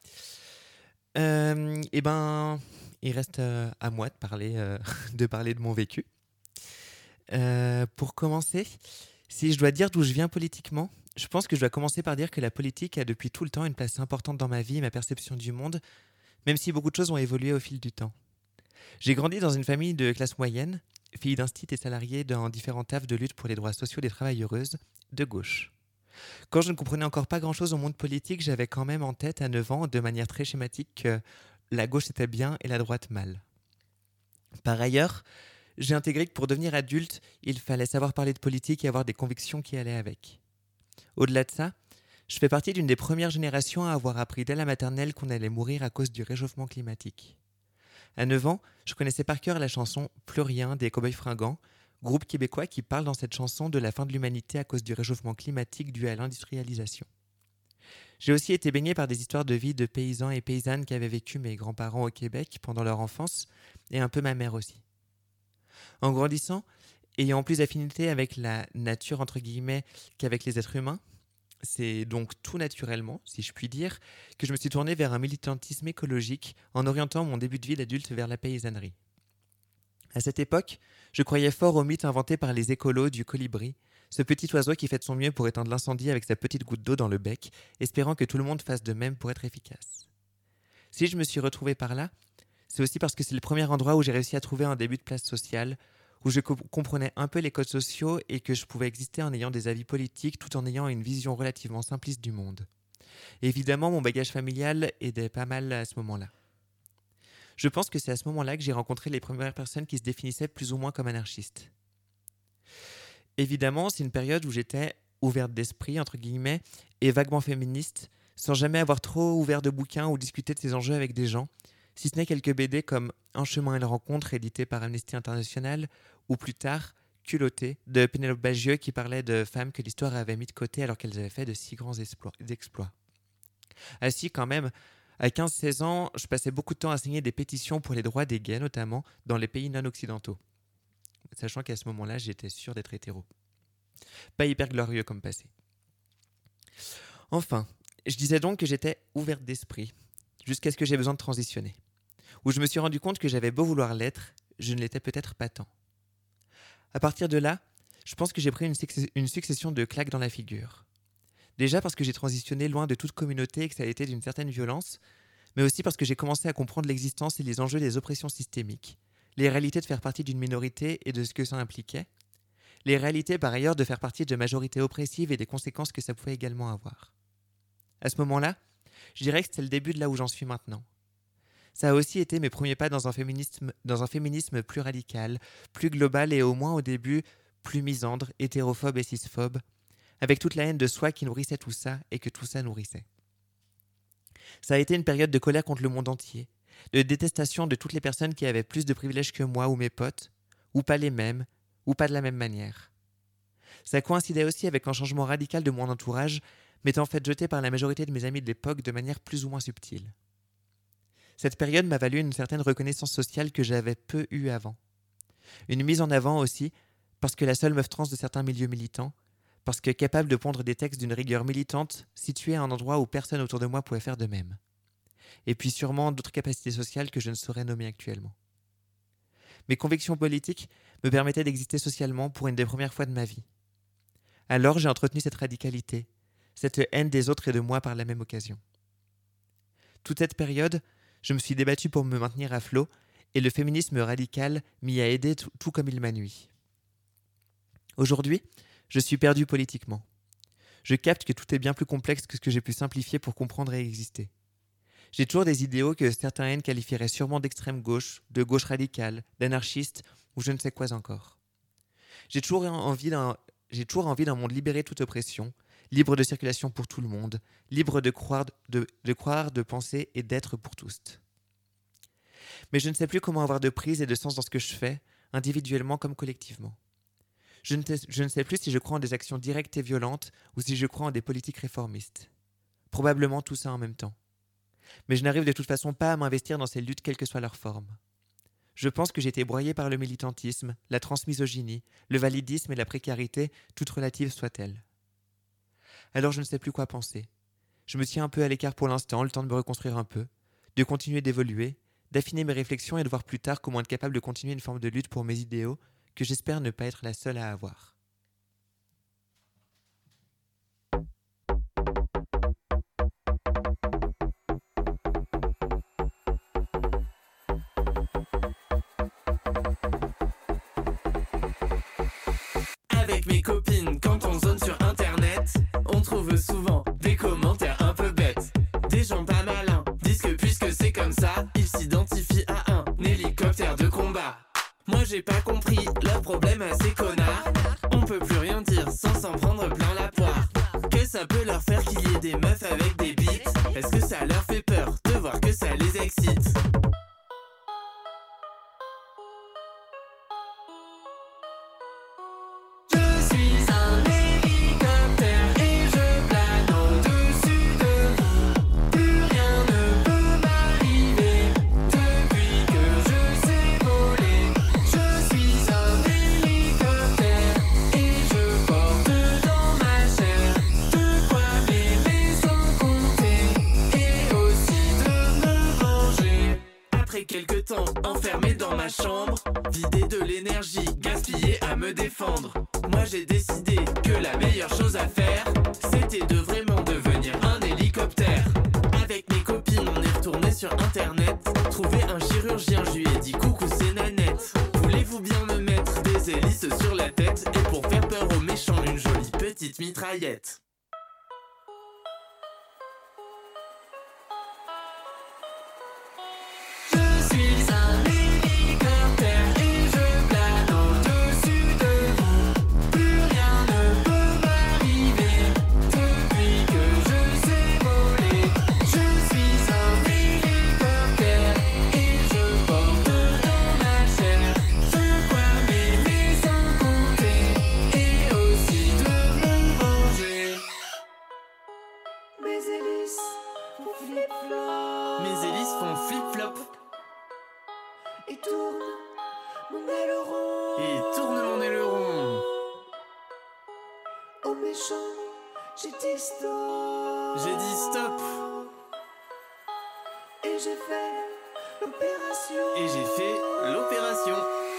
Et ben, il reste à moi de parler de mon vécu. Pour commencer, si je dois dire d'où je viens politiquement, je pense que je dois commencer par dire que la politique a depuis tout le temps une place importante dans ma vie et ma perception du monde, même si beaucoup de choses ont évolué au fil du temps. J'ai grandi dans une famille de classe moyenne, fille d'instit et salariée dans différents tafs de lutte pour les droits sociaux des travailleuses, de gauche. Quand je ne comprenais encore pas grand-chose au monde politique, j'avais quand même en tête à 9 ans, de manière très schématique, que la gauche était bien et la droite mal. Par ailleurs, j'ai intégré que pour devenir adulte, il fallait savoir parler de politique et avoir des convictions qui allaient avec. Au-delà de ça, je fais partie d'une des premières générations à avoir appris dès la maternelle qu'on allait mourir à cause du réchauffement climatique. À 9 ans, je connaissais par cœur la chanson « Plus rien » des Cowboys Fringants, groupe québécois qui parle dans cette chanson de la fin de l'humanité à cause du réchauffement climatique dû à l'industrialisation. J'ai aussi été baigné par des histoires de vie de paysans et paysannes qu'avaient vécu mes grands-parents au Québec pendant leur enfance, et un peu ma mère aussi. En grandissant, ayant plus d'affinité avec la nature entre guillemets qu'avec les êtres humains, c'est donc tout naturellement, si je puis dire, que je me suis tourné vers un militantisme écologique en orientant mon début de vie d'adulte vers la paysannerie. À cette époque, je croyais fort au mythe inventé par les écolos du colibri, ce petit oiseau qui fait de son mieux pour éteindre l'incendie avec sa petite goutte d'eau dans le bec, espérant que tout le monde fasse de même pour être efficace. Si je me suis retrouvé par là, c'est aussi parce que c'est le premier endroit où j'ai réussi à trouver un début de place sociale, où je comprenais un peu les codes sociaux et que je pouvais exister en ayant des avis politiques tout en ayant une vision relativement simpliste du monde. Et évidemment, mon bagage familial aidait pas mal à ce moment-là. Je pense que c'est à ce moment-là que j'ai rencontré les premières personnes qui se définissaient plus ou moins comme anarchistes. Évidemment, c'est une période où j'étais ouverte d'esprit, entre guillemets, et vaguement féministe, sans jamais avoir trop ouvert de bouquins ou discuté de ces enjeux avec des gens, si ce n'est quelques BD comme Un chemin et une rencontre, édité par Amnesty International, ou plus tard, Culottée, de Pénélope Bagieux, qui parlait de femmes que l'histoire avait mis de côté alors qu'elles avaient fait de si grands exploits. Ainsi, quand même, à 15-16 ans, je passais beaucoup de temps à signer des pétitions pour les droits des gays, notamment dans les pays non-occidentaux. Sachant qu'à ce moment-là, j'étais sûr d'être hétéro. Pas hyper glorieux comme passé. Enfin, je disais donc que j'étais ouverte d'esprit, jusqu'à ce que j'ai besoin de transitionner. Où je me suis rendu compte que j'avais beau vouloir l'être, je ne l'étais peut-être pas tant. À partir de là, je pense que j'ai pris une succession de claques dans la figure. Déjà parce que j'ai transitionné loin de toute communauté et que ça a été d'une certaine violence, mais aussi parce que j'ai commencé à comprendre l'existence et les enjeux des oppressions systémiques, les réalités de faire partie d'une minorité et de ce que ça impliquait, les réalités par ailleurs de faire partie de majorités oppressives et des conséquences que ça pouvait également avoir. À ce moment-là, je dirais que c'était le début de là où j'en suis maintenant. Ça a aussi été mes premiers pas dans un féminisme plus radical, plus global et au moins au début plus misandre, hétérophobe et cisphobe, avec toute la haine de soi qui nourrissait tout ça et que tout ça nourrissait. Ça a été une période de colère contre le monde entier, de détestation de toutes les personnes qui avaient plus de privilèges que moi ou mes potes, ou pas les mêmes, ou pas de la même manière. Ça coïncidait aussi avec un changement radical de mon entourage, m'étant fait jeter par la majorité de mes amis de l'époque de manière plus ou moins subtile. Cette période m'a valu une certaine reconnaissance sociale que j'avais peu eue avant. Une mise en avant aussi, parce que la seule meuf trans de certains milieux militants, parce que capable de pondre des textes d'une rigueur militante, située à un endroit où personne autour de moi pouvait faire de même. Et puis sûrement d'autres capacités sociales que je ne saurais nommer actuellement. Mes convictions politiques me permettaient d'exister socialement pour une des premières fois de ma vie. Alors j'ai entretenu cette radicalité, cette haine des autres et de moi par la même occasion. Toute cette période, je me suis débattu pour me maintenir à flot, et le féminisme radical m'y a aidé tout comme il m'a nui. Aujourd'hui, je suis perdu politiquement. Je capte que tout est bien plus complexe que ce que j'ai pu simplifier pour comprendre et exister. J'ai toujours des idéaux que certains haines qualifieraient sûrement d'extrême gauche, de gauche radicale, d'anarchiste ou je ne sais quoi encore. J'ai toujours envie d'un monde libéré de toute oppression, libre de circulation pour tout le monde, libre de croire, de penser et d'être pour tous. Mais je ne sais plus comment avoir de prise et de sens dans ce que je fais, individuellement comme collectivement. Je ne sais plus si je crois en des actions directes et violentes ou si je crois en des politiques réformistes. Probablement tout ça en même temps. Mais je n'arrive de toute façon pas à m'investir dans ces luttes, quelle que soit leur forme. Je pense que j'ai été broyé par le militantisme, la transmisogynie, le validisme et la précarité, toutes relatives soient-elles. Alors je ne sais plus quoi penser. Je me tiens un peu à l'écart pour l'instant, le temps de me reconstruire un peu, de continuer d'évoluer, d'affiner mes réflexions et de voir plus tard comment être capable de continuer une forme de lutte pour mes idéaux que j'espère ne pas être la seule à avoir. copines, quand on zone sur internet, on trouve souvent des commentaires un peu bêtes. Des gens pas malins disent que puisque c'est comme ça, ils s'identifient à un hélicoptère de combat. Moi j'ai pas compris leur problème à ces connards. On peut plus rien dire sans s'en prendre plein la poire. Que ça peut leur faire qu'il y ait des meufs avec des bites. Est-ce que ça leur fait peur de voir que ça les excite? Je suis un hélicoptère et je plane au-dessus de vous. Plus rien ne peut m'arriver depuis que je sais voler. Je suis un hélicoptère et je porte dans ma chair de quoi m'aimer sans compter et aussi de me venger. Après quelques temps enfermé dans ma chambre, vidé de l'énergie gaspillée à me défendre, moi j'ai décidé que la meilleure chose à faire, c'était de vraiment devenir un hélicoptère. Avec mes copines on est retourné sur internet, trouver un chirurgien, je lui ai dit coucou c'est Nanette. Voulez-vous bien me mettre des hélices sur la tête, et pour faire peur aux méchants une jolie petite mitraillette. Je suis un hélicoptère et je plane au-dessus de vous. Plus rien ne peut m'arriver depuis que je sais voler. Je suis un hélicoptère et je porte dans ma chair de quoi m'aimer sans compter et aussi de me venger. Mes hélices font flip-flop. Mes hélices font flip-flop. Et tourne mon aileron. Et tourne mon aileron. Au méchant, j'ai dit stop. J'ai dit stop. Et j'ai fait l'opération. Et j'ai fait l'opération.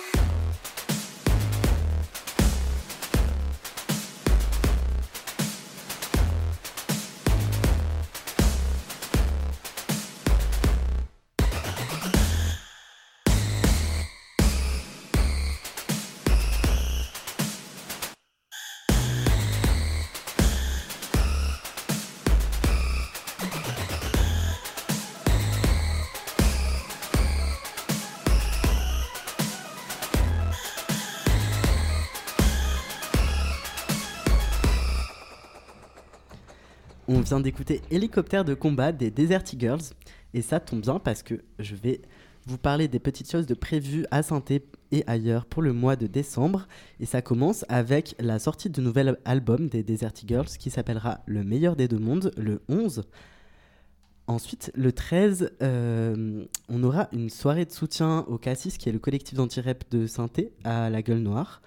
On vient d'écouter Hélicoptère de combat des Desert Eagles. Et ça tombe bien parce que je vais vous parler des petites choses de prévues à Saint-Étienne et ailleurs pour le mois de décembre. Et ça commence avec la sortie du nouvel album des Desert Eagles qui s'appellera Le meilleur des deux mondes, le 11. Ensuite, le 13, on aura une soirée de soutien au Cassis, qui est le collectif d'anti-rap de Saint-Étienne, à la Gueule Noire.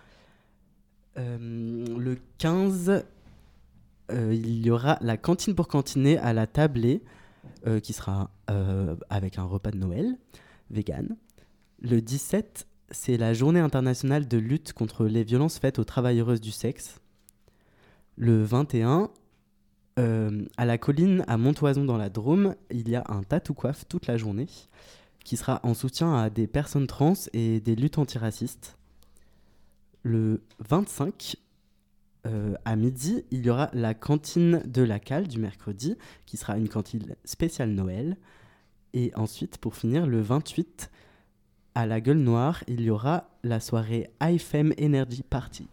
Le 15... il y aura la cantine pour cantiner à la Tablée, qui sera avec un repas de Noël, vegan. Le 17, c'est la journée internationale de lutte contre les violences faites aux travailleuses du sexe. Le 21, à la colline à Montoison dans la Drôme, il y a un tatou-coiffe toute la journée, qui sera en soutien à des personnes trans et des luttes antiracistes. Le 25, à midi, il y aura la cantine de la Cale du mercredi, qui sera une cantine spéciale Noël. Et ensuite, pour finir, le 28, à la Gueule Noire, il y aura la soirée IFM Energy Party.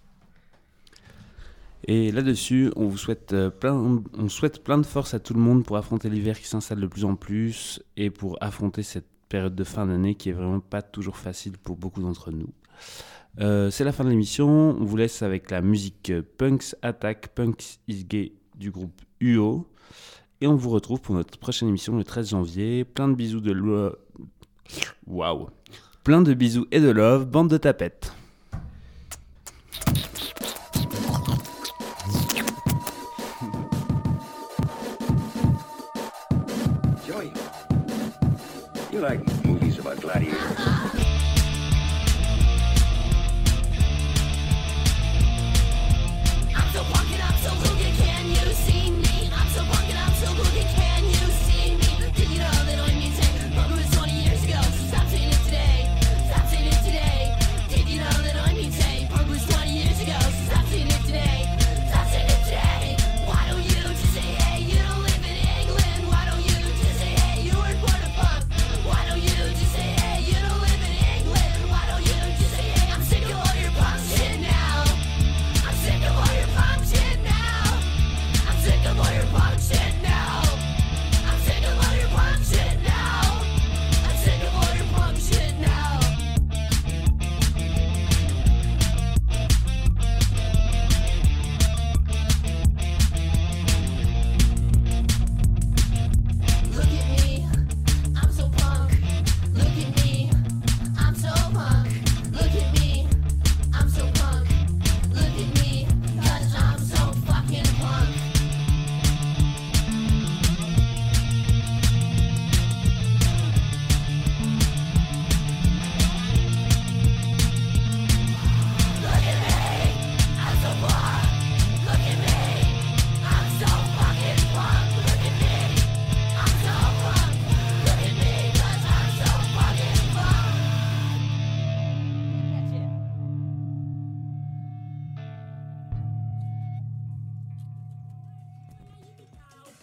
Et là-dessus, on vous souhaite plein de force à tout le monde pour affronter l'hiver qui s'installe de plus en plus et pour affronter cette période de fin d'année qui est vraiment pas toujours facile pour beaucoup d'entre nous. C'est la fin de l'émission, on vous laisse avec la musique Punks Attack, Punks is Gay du groupe UO. Et on vous retrouve pour notre prochaine émission le 13 janvier. Plein de bisous Plein de bisous et de love, bande de tapettes. Joey, you like movies about gladiators?